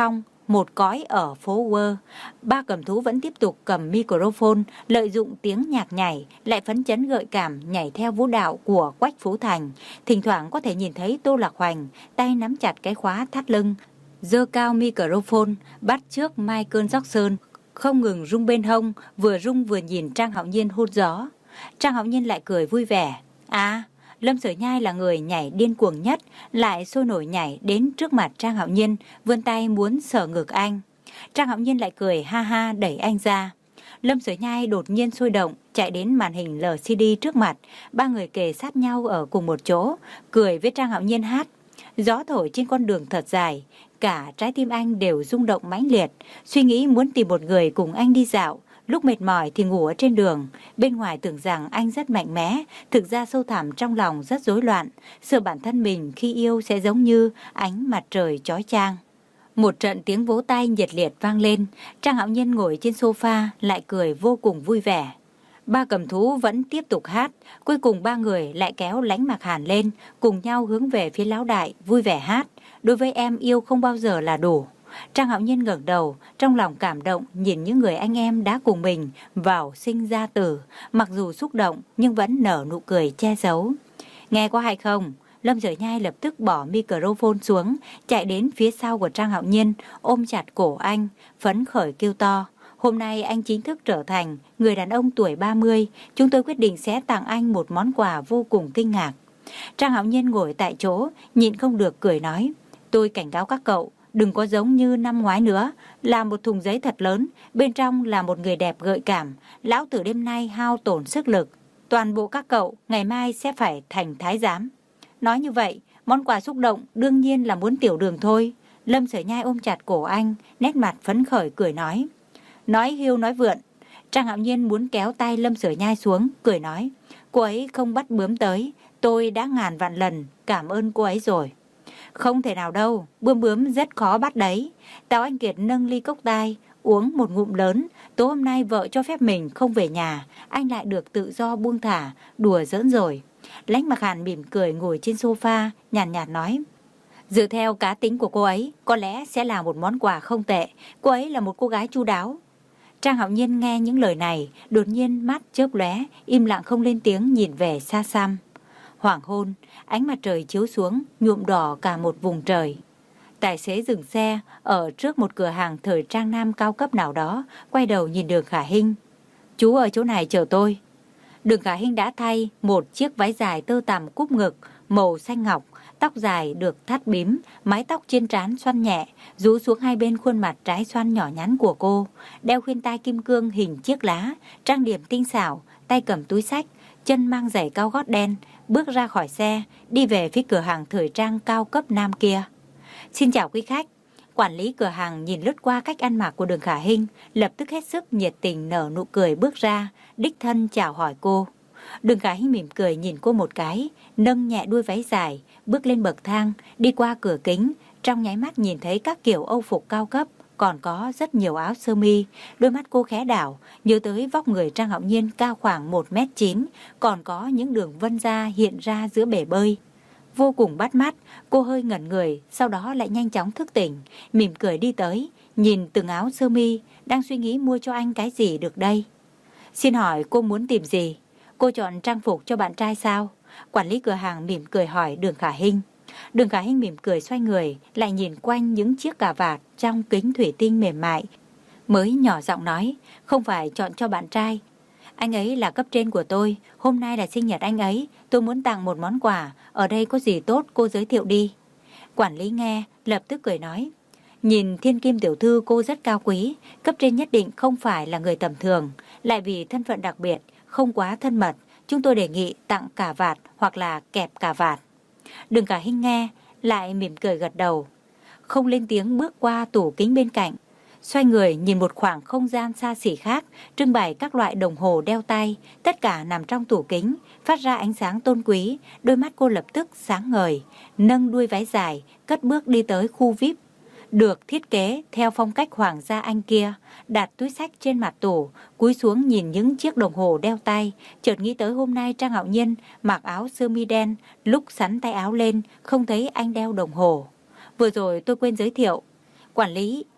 một cõi ở phố Wall. Ba cầm thú vẫn tiếp tục cầm microphone, lợi dụng tiếng nhạc nhảy, lại phấn chấn gợi cảm nhảy theo vũ đạo của Quách Phú Thành. Thỉnh thoảng có thể nhìn thấy Tô Lạc Hoành, tay nắm chặt cái khóa thắt lưng, giơ cao microphone, bắt chước Michael Jackson, không ngừng rung bên hông, vừa rung vừa nhìn Trang Hạo Nhiên hút gió. Trang Hạo Nhiên lại cười vui vẻ. À, Lâm Sở Nhai là người nhảy điên cuồng nhất, lại sôi nổi nhảy đến trước mặt Trang Hạo Nhiên, vươn tay muốn sờ ngực anh. Trang Hạo Nhiên lại cười ha ha đẩy anh ra. Lâm Sở Nhai đột nhiên sôi động, chạy đến màn hình lờ xê đê trước mặt, ba người kề sát nhau ở cùng một chỗ, cười với Trang Hạo Nhiên hát. Gió thổi trên con đường thật dài, cả trái tim anh đều rung động mãnh liệt, suy nghĩ muốn tìm một người cùng anh đi dạo. Lúc mệt mỏi thì ngủ ở trên đường. Bên ngoài tưởng rằng anh rất mạnh mẽ, thực ra sâu thẳm trong lòng rất rối loạn, sợ bản thân mình khi yêu sẽ giống như ánh mặt trời chói chang. Một trận tiếng vỗ tay nhiệt liệt vang lên, Trang Hạo Nhiên ngồi trên sofa lại cười vô cùng vui vẻ. Ba cầm thú vẫn tiếp tục hát, cuối cùng ba người lại kéo Lãnh Mạc Hàn lên, cùng nhau hướng về phía lão đại, vui vẻ hát. Đối với em yêu không bao giờ là đủ. Trang Hạo Nhiên ngẩng đầu, trong lòng cảm động nhìn những người anh em đã cùng mình vào sinh ra tử, mặc dù xúc động nhưng vẫn nở nụ cười che giấu. Nghe có hay không? Lâm Sở Nhai lập tức bỏ microphone xuống, chạy đến phía sau của Trang Hạo Nhiên, ôm chặt cổ anh, phấn khởi kêu to. Hôm nay anh chính thức trở thành người đàn ông tuổi ba mươi, chúng tôi quyết định sẽ tặng anh một món quà vô cùng kinh ngạc. Trang Hạo Nhiên ngồi tại chỗ, nhịn không được cười nói, tôi cảnh cáo các cậu, đừng có giống như năm ngoái nữa, là một thùng giấy thật lớn, bên trong là một người đẹp gợi cảm, lão tử đêm nay hao tổn sức lực, toàn bộ các cậu ngày mai sẽ phải thành thái giám. Nói như vậy, món quà xúc động đương nhiên là muốn tiểu đường thôi. Lâm Sở Nhai ôm chặt cổ anh, nét mặt phấn khởi cười nói. Nói hiu nói vượn. Trang Hạo Nhiên muốn kéo tay Lâm Sở Nhai xuống, cười nói, cô ấy không bắt bướm tới, tôi đã ngàn vạn lần cảm ơn cô ấy rồi. Không thể nào đâu, bướm bướm rất khó bắt đấy. Tào Anh Kiệt nâng ly cốc tai, uống một ngụm lớn. Tối hôm nay vợ cho phép mình không về nhà, anh lại được tự do buông thả, đùa giỡn rồi. Lãnh Mạc Hàn mỉm cười ngồi trên sofa, nhàn nhạt, nhạt nói. Dựa theo cá tính của cô ấy, có lẽ sẽ là một món quà không tệ. Cô ấy là một cô gái chu đáo. Trang Hạo Nhiên nghe những lời này, đột nhiên mắt chớp lóe, im lặng không lên tiếng nhìn về xa xăm. Hoàng hôn, ánh mặt trời chiếu xuống, nhuộm đỏ cả một vùng trời. Tài xế dừng xe ở trước một cửa hàng thời trang nam cao cấp nào đó, quay đầu nhìn Đường Khả Hinh. Chú ở chỗ này chờ tôi. Đường Khả Hinh đã thay một chiếc váy dài tơ tằm cúp ngực, màu xanh ngọc, tóc dài được thắt bím, mái tóc trên trán xoăn nhẹ, rũ xuống hai bên khuôn mặt trái xoan nhỏ nhắn của cô, đeo khuyên tai kim cương hình chiếc lá, trang điểm tinh xảo, tay cầm túi xách, chân mang giày cao gót đen, bước ra khỏi xe, đi về phía cửa hàng thời trang cao cấp nam kia. Xin chào quý khách. Quản lý cửa hàng nhìn lướt qua cách ăn mặc của Đường Khả Hinh, lập tức hết sức nhiệt tình nở nụ cười bước ra, đích thân chào hỏi cô. Đường Khả Hinh mỉm cười nhìn cô một cái, nâng nhẹ đuôi váy dài, bước lên bậc thang, đi qua cửa kính, trong nháy mắt nhìn thấy các kiểu âu phục cao cấp, còn có rất nhiều áo sơ mi. Đôi mắt cô khẽ đảo, nhớ tới vóc người Trang Hạo Nhiên cao khoảng một mét chín, còn có những đường vân da hiện ra giữa bể bơi. Vô cùng bắt mắt, cô hơi ngẩn người, sau đó lại nhanh chóng thức tỉnh, mỉm cười đi tới, nhìn từng áo sơ mi, đang suy nghĩ mua cho anh cái gì được đây. Xin hỏi cô muốn tìm gì? Cô chọn trang phục cho bạn trai sao? Quản lý cửa hàng mỉm cười hỏi Đường Khả Hinh. Đường Khả Hinh mỉm cười xoay người, lại nhìn quanh những chiếc cà vạt trong kính thủy tinh mềm mại, mới nhỏ giọng nói, không phải chọn cho bạn trai. Anh ấy là cấp trên của tôi, hôm nay là sinh nhật anh ấy, tôi muốn tặng một món quà, ở đây có gì tốt cô giới thiệu đi. Quản lý nghe, lập tức cười nói, nhìn thiên kim tiểu thư cô rất cao quý, cấp trên nhất định không phải là người tầm thường, lại vì thân phận đặc biệt, không quá thân mật, chúng tôi đề nghị tặng cà vạt hoặc là kẹp cà vạt. Đường Khả Hinh nghe, lại mỉm cười gật đầu, không lên tiếng bước qua tủ kính bên cạnh, xoay người nhìn một khoảng không gian xa xỉ khác, trưng bày các loại đồng hồ đeo tay, tất cả nằm trong tủ kính, phát ra ánh sáng tôn quý, đôi mắt cô lập tức sáng ngời, nâng đuôi váy dài, cất bước đi tới khu vi ai pi, được thiết kế theo phong cách hoàng gia Anh kia, đặt túi xách trên mặt tủ, cúi xuống nhìn những chiếc đồng hồ đeo tay, chợt nghĩ tới hôm nay Trang Hạo Nhiên mặc áo sơ mi đen, lúc xắn tay áo lên, không thấy anh đeo đồng hồ. Vừa rồi tôi quên giới thiệu, quản lý,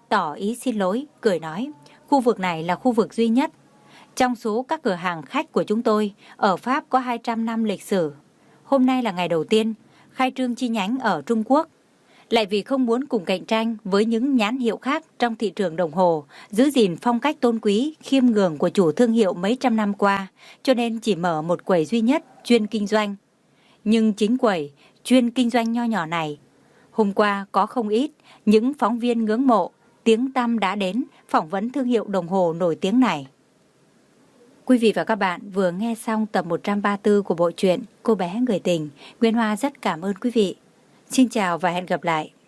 tỏ ý xin lỗi, cười nói, khu vực này là khu vực duy nhất. Trong số các cửa hàng khách của chúng tôi, ở Pháp có hai trăm năm lịch sử. Hôm nay là ngày đầu tiên khai trương chi nhánh ở Trung Quốc. Lại vì không muốn cùng cạnh tranh với những nhãn hiệu khác trong thị trường đồng hồ, giữ gìn phong cách tôn quý, khiêm nhường của chủ thương hiệu mấy trăm năm qua, cho nên chỉ mở một quầy duy nhất chuyên kinh doanh. Nhưng chính quầy chuyên kinh doanh nho nhỏ này, hôm qua có không ít những phóng viên ngưỡng mộ, tiếng tăm đã đến phỏng vấn thương hiệu đồng hồ nổi tiếng này. Quý vị và các bạn vừa nghe xong tập một trăm ba mươi tư của bộ truyện Cô bé người tình. Nguyễn Hoa rất cảm ơn quý vị. Xin chào và hẹn gặp lại.